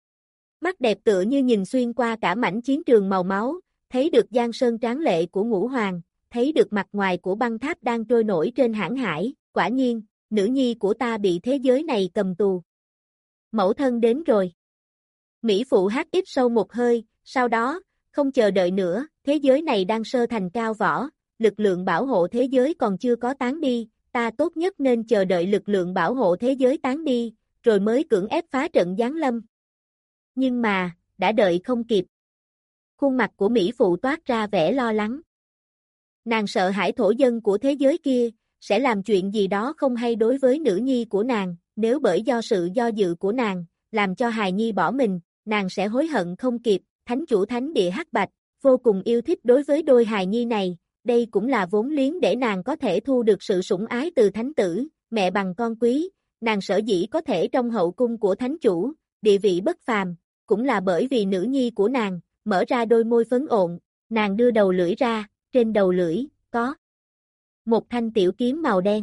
Mắt đẹp tựa như nhìn xuyên qua cả mảnh chiến trường màu máu, thấy được giang sơn tráng lệ của Ngũ Hoàng, thấy được mặt ngoài của băng tháp đang trôi nổi trên hãn hải, quả nhiên, nữ nhi của ta bị thế giới này cầm tù. Mẫu thân đến rồi. Mỹ Phụ hít ít sâu một hơi, sau đó, không chờ đợi nữa, thế giới này đang sơ thành cao võ, lực lượng bảo hộ thế giới còn chưa có tán đi, ta tốt nhất nên chờ đợi lực lượng bảo hộ thế giới tán đi, rồi mới cưỡng ép phá trận giáng lâm. Nhưng mà, đã đợi không kịp. Khuôn mặt của Mỹ Phụ toát ra vẻ lo lắng. Nàng sợ hãi thổ dân của thế giới kia, sẽ làm chuyện gì đó không hay đối với nữ nhi của nàng, nếu bởi do sự do dự của nàng, làm cho hài nhi bỏ mình, nàng sẽ hối hận không kịp, thánh chủ thánh địa Hắc Bạch, vô cùng yêu thích đối với đôi hài nhi này, đây cũng là vốn liếng để nàng có thể thu được sự sủng ái từ thánh tử, mẹ bằng con quý, nàng sở dĩ có thể trong hậu cung của thánh chủ, địa vị bất phàm, cũng là bởi vì nữ nhi của nàng, mở ra đôi môi phấn ộn, nàng đưa đầu lưỡi ra, trên đầu lưỡi, có một thanh tiểu kiếm màu đen.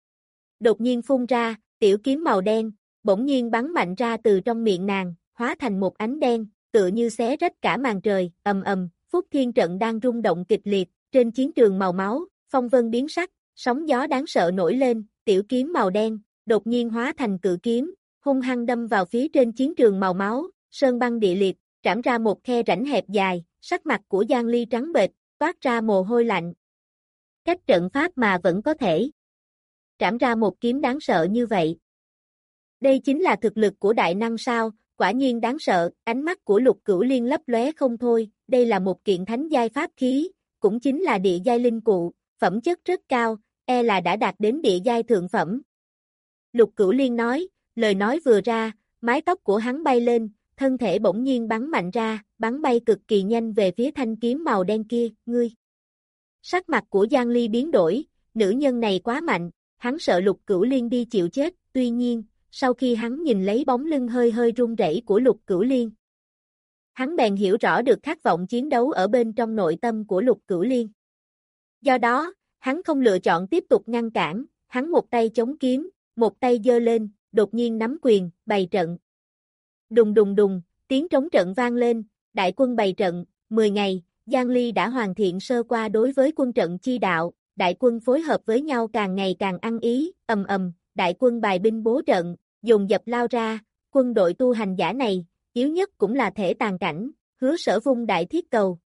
Đột nhiên phun ra, tiểu kiếm màu đen, bỗng nhiên bắn mạnh ra từ trong miệng nàng, hóa thành một ánh đen, tựa như xé rách cả màn trời, ầm ầm, Phúc Thiên trận đang rung động kịch liệt, trên chiến trường màu máu, phong vân biến sắc, sóng gió đáng sợ nổi lên, tiểu kiếm màu đen, đột nhiên hóa thành cự kiếm, hung hăng đâm vào phía trên chiến trường màu máu, sơn băng địa liệt, trảm ra một khe rãnh hẹp dài, sắc mặt của Giang Ly trắng bệch, toát ra mồ hôi lạnh. Cách trận pháp mà vẫn có thể trảm ra một kiếm đáng sợ như vậy. Đây chính là thực lực của đại năng sao, quả nhiên đáng sợ, ánh mắt của Lục Cửu Liên lấp lóe không thôi, đây là một kiện thánh giai pháp khí, cũng chính là địa giai linh cụ, phẩm chất rất cao, e là đã đạt đến địa giai thượng phẩm. Lục Cửu Liên nói, lời nói vừa ra, mái tóc của hắn bay lên, thân thể bỗng nhiên bắn mạnh ra, bắn bay cực kỳ nhanh về phía thanh kiếm màu đen kia, ngươi. Sắc mặt của Giang Ly biến đổi, nữ nhân này quá mạnh, hắn sợ Lục Cửu Liên đi chịu chết, tuy nhiên, sau khi hắn nhìn lấy bóng lưng hơi hơi run rẩy của Lục Cửu Liên, hắn bèn hiểu rõ được khát vọng chiến đấu ở bên trong nội tâm của Lục Cửu Liên. Do đó, hắn không lựa chọn tiếp tục ngăn cản, hắn một tay chống kiếm, một tay giơ lên, đột nhiên nắm quyền, bày trận. Đùng đùng đùng, tiếng trống trận vang lên, đại quân bày trận, mười ngày, Giang Ly đã hoàn thiện sơ qua đối với quân trận chi đạo, đại quân phối hợp với nhau càng ngày càng ăn ý, ầm ầm, đại quân bài binh bố trận, dồn dập lao ra, quân đội tu hành giả này, yếu nhất cũng là thể tàn cảnh, Hứa Sở vung đại thiết cầu.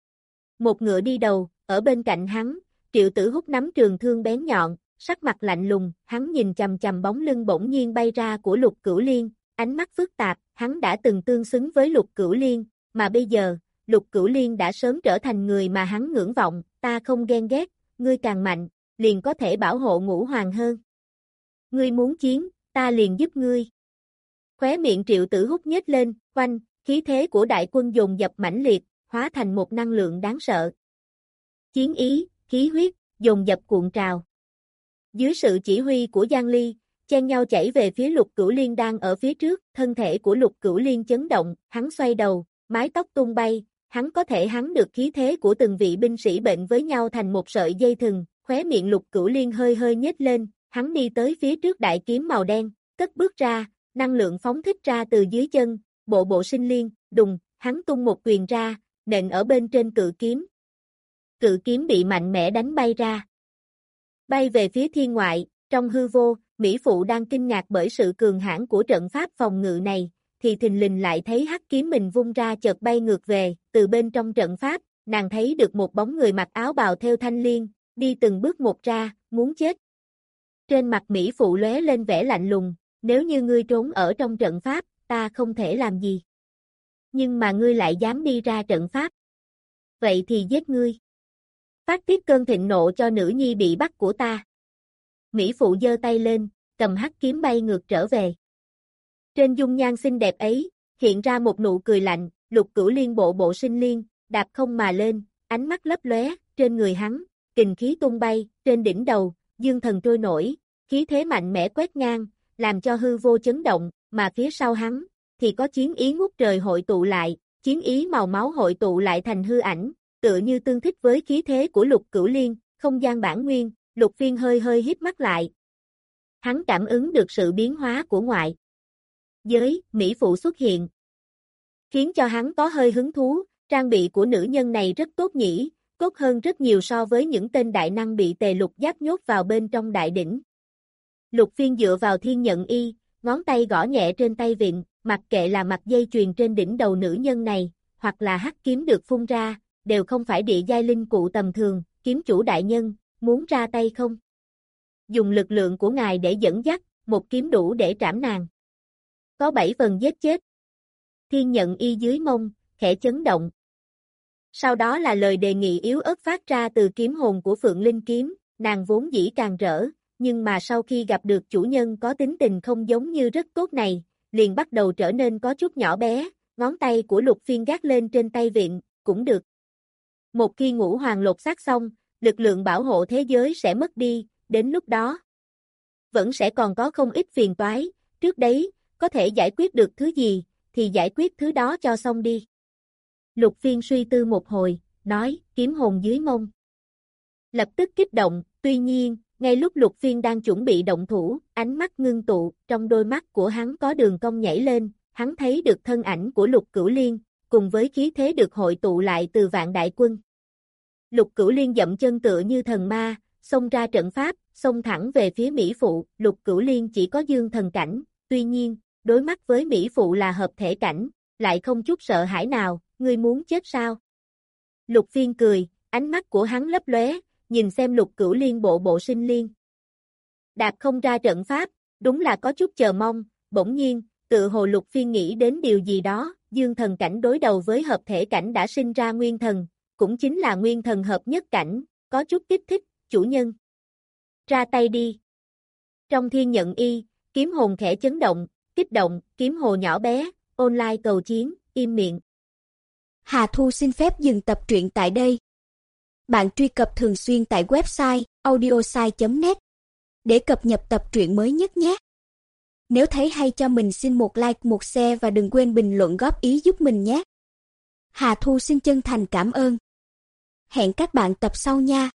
Một ngựa đi đầu, ở bên cạnh hắn, Triệu Tử Húc nắm trường thương bén nhọn, sắc mặt lạnh lùng, hắn nhìn chằm chằm bóng lưng bỗng nhiên bay ra của Lục Cửu Liên, ánh mắt phức tạp, hắn đã từng tương xứng với Lục Cửu Liên, mà bây giờ, Lục Cửu Liên đã sớm trở thành người mà hắn ngưỡng vọng, ta không ghen ghét, ngươi càng mạnh, liền có thể bảo hộ Ngũ Hoàng hơn. Ngươi muốn chiến, ta liền giúp ngươi. Khóe miệng Triệu Tử Húc nhếch lên, oanh, khí thế của đại quân dồn dập mãnh liệt, hóa thành một năng lượng đáng sợ. Chiến ý, khí huyết, dồn dập cuộn trào. Dưới sự chỉ huy của Giang Ly, chen nhau chảy về phía Lục Cửu Liên đang ở phía trước, thân thể của Lục Cửu Liên chấn động, hắn xoay đầu, mái tóc tung bay, hắn có thể hắn được khí thế của từng vị binh sĩ bệnh với nhau thành một sợi dây thừng, khóe miệng Lục Cửu Liên hơi hơi nhếch lên, hắn đi tới phía trước đại kiếm màu đen, cất bước ra, năng lượng phóng thích ra từ dưới chân, bộ bộ sinh liên, đùng, hắn tung một quyền ra, nện ở bên trên cự kiếm. Cự kiếm bị mạnh mẽ đánh bay ra. Bay về phía thiên ngoại, trong hư vô, Mỹ Phụ đang kinh ngạc bởi sự cường hãn của trận pháp phòng ngự này, thì thình lình lại thấy hắc kiếm mình vung ra chợt bay ngược về, từ bên trong trận pháp, nàng thấy được một bóng người mặc áo bào theo thanh liên, đi từng bước một ra, muốn chết. Trên mặt Mỹ Phụ lóe lên vẻ lạnh lùng, nếu như ngươi trốn ở trong trận pháp, ta không thể làm gì. Nhưng mà ngươi lại dám đi ra trận pháp. Vậy thì giết ngươi. Phát tiết cơn thịnh nộ cho nữ nhi bị bắt của ta. Mỹ phụ giơ tay lên, cầm hắc kiếm bay ngược trở về. Trên dung nhan xinh đẹp ấy, hiện ra một nụ cười lạnh, Lục Cửu Liên bộ bộ sinh liên, đạp không mà lên, ánh mắt lấp lóe, trên người hắn, kình khí tung bay, trên đỉnh đầu, dương thần trôi nổi, khí thế mạnh mẽ quét ngang, làm cho hư vô chấn động, mà phía sau hắn, thì có chiến ý ngút trời hội tụ lại, chiến ý màu máu hội tụ lại thành hư ảnh, tựa như tương thích với khí thế của Lục Cửu Liên, không gian bản nguyên, Lục Phiên hơi hơi híp mắt lại. Hắn cảm ứng được sự biến hóa của ngoại giới, Mỹ phụ xuất hiện, khiến cho hắn có hơi hứng thú, trang bị của nữ nhân này rất tốt nhỉ, tốt hơn rất nhiều so với những tên đại năng bị Tề Lục Giáp nhốt vào bên trong đại đỉnh. Lục Phiên dựa vào thiên nhận y, ngón tay gõ nhẹ trên tay vịn, mặc kệ là mặt dây chuyền trên đỉnh đầu nữ nhân này, hoặc là hắc kiếm được phun ra, đều không phải địa giai linh cụ tầm thường, kiếm chủ đại nhân, muốn ra tay không? Dùng lực lượng của ngài để dẫn dắt, một kiếm đủ để trảm nàng. Có bảy phần giết chết. Thiên nhận y dưới mông, khẽ chấn động. Sau đó là lời đề nghị yếu ớt phát ra từ kiếm hồn của Phượng Linh kiếm, nàng vốn dĩ càng rỡ, nhưng mà sau khi gặp được chủ nhân có tính tình không giống như rất tốt này, liền bắt đầu trở nên có chút nhỏ bé, ngón tay của Lục Phiên gác lên trên tay vịn, cũng được. Một khi ngũ hoàng lột xác xong, lực lượng bảo hộ thế giới sẽ mất đi, đến lúc đó vẫn sẽ còn có không ít phiền toái, trước đấy, có thể giải quyết được thứ gì, thì giải quyết thứ đó cho xong đi. Lục Phiên suy tư một hồi, nói, kiếm hồn dưới mông. Lập tức kích động, tuy nhiên, ngay lúc Lục Phiên đang chuẩn bị động thủ, ánh mắt ngưng tụ, trong đôi mắt của hắn có đường cong nhảy lên, hắn thấy được thân ảnh của Lục Cửu Liên, cùng với khí thế được hội tụ lại từ vạn đại quân. Lục Cửu Liên dậm chân tựa như thần ma, xông ra trận pháp, xông thẳng về phía Mỹ phụ, Lục Cửu Liên chỉ có dương thần cảnh, tuy nhiên, đối mắt với Mỹ phụ là hợp thể cảnh, lại không chút sợ hãi nào, ngươi muốn chết sao? Lục Phiên cười, ánh mắt của hắn lấp lóe, nhìn xem Lục Cửu Liên bộ bộ sinh liên. Đạp không ra trận pháp, đúng là có chút chờ mong, bỗng nhiên, tự hồ Lục Phiên nghĩ đến điều gì đó, dương thần cảnh đối đầu với hợp thể cảnh đã sinh ra nguyên thần, cũng chính là nguyên thần hợp nhất cảnh, có chút kích thích, chủ nhân. Ra tay đi. Trong thiên nhận y, kiếm hồn khẽ chấn động, kích động, kiếm hồ nhỏ bé, online cầu chiến, im miệng. Hà Thu xin phép dừng tập truyện tại đây. Bạn truy cập thường xuyên tại website audiosai chấm net để cập nhật tập truyện mới nhất nhé. Nếu thấy hay cho mình xin một like, một share và đừng quên bình luận góp ý giúp mình nhé. Hà Thu xin chân thành cảm ơn. Hẹn các bạn tập sau nha.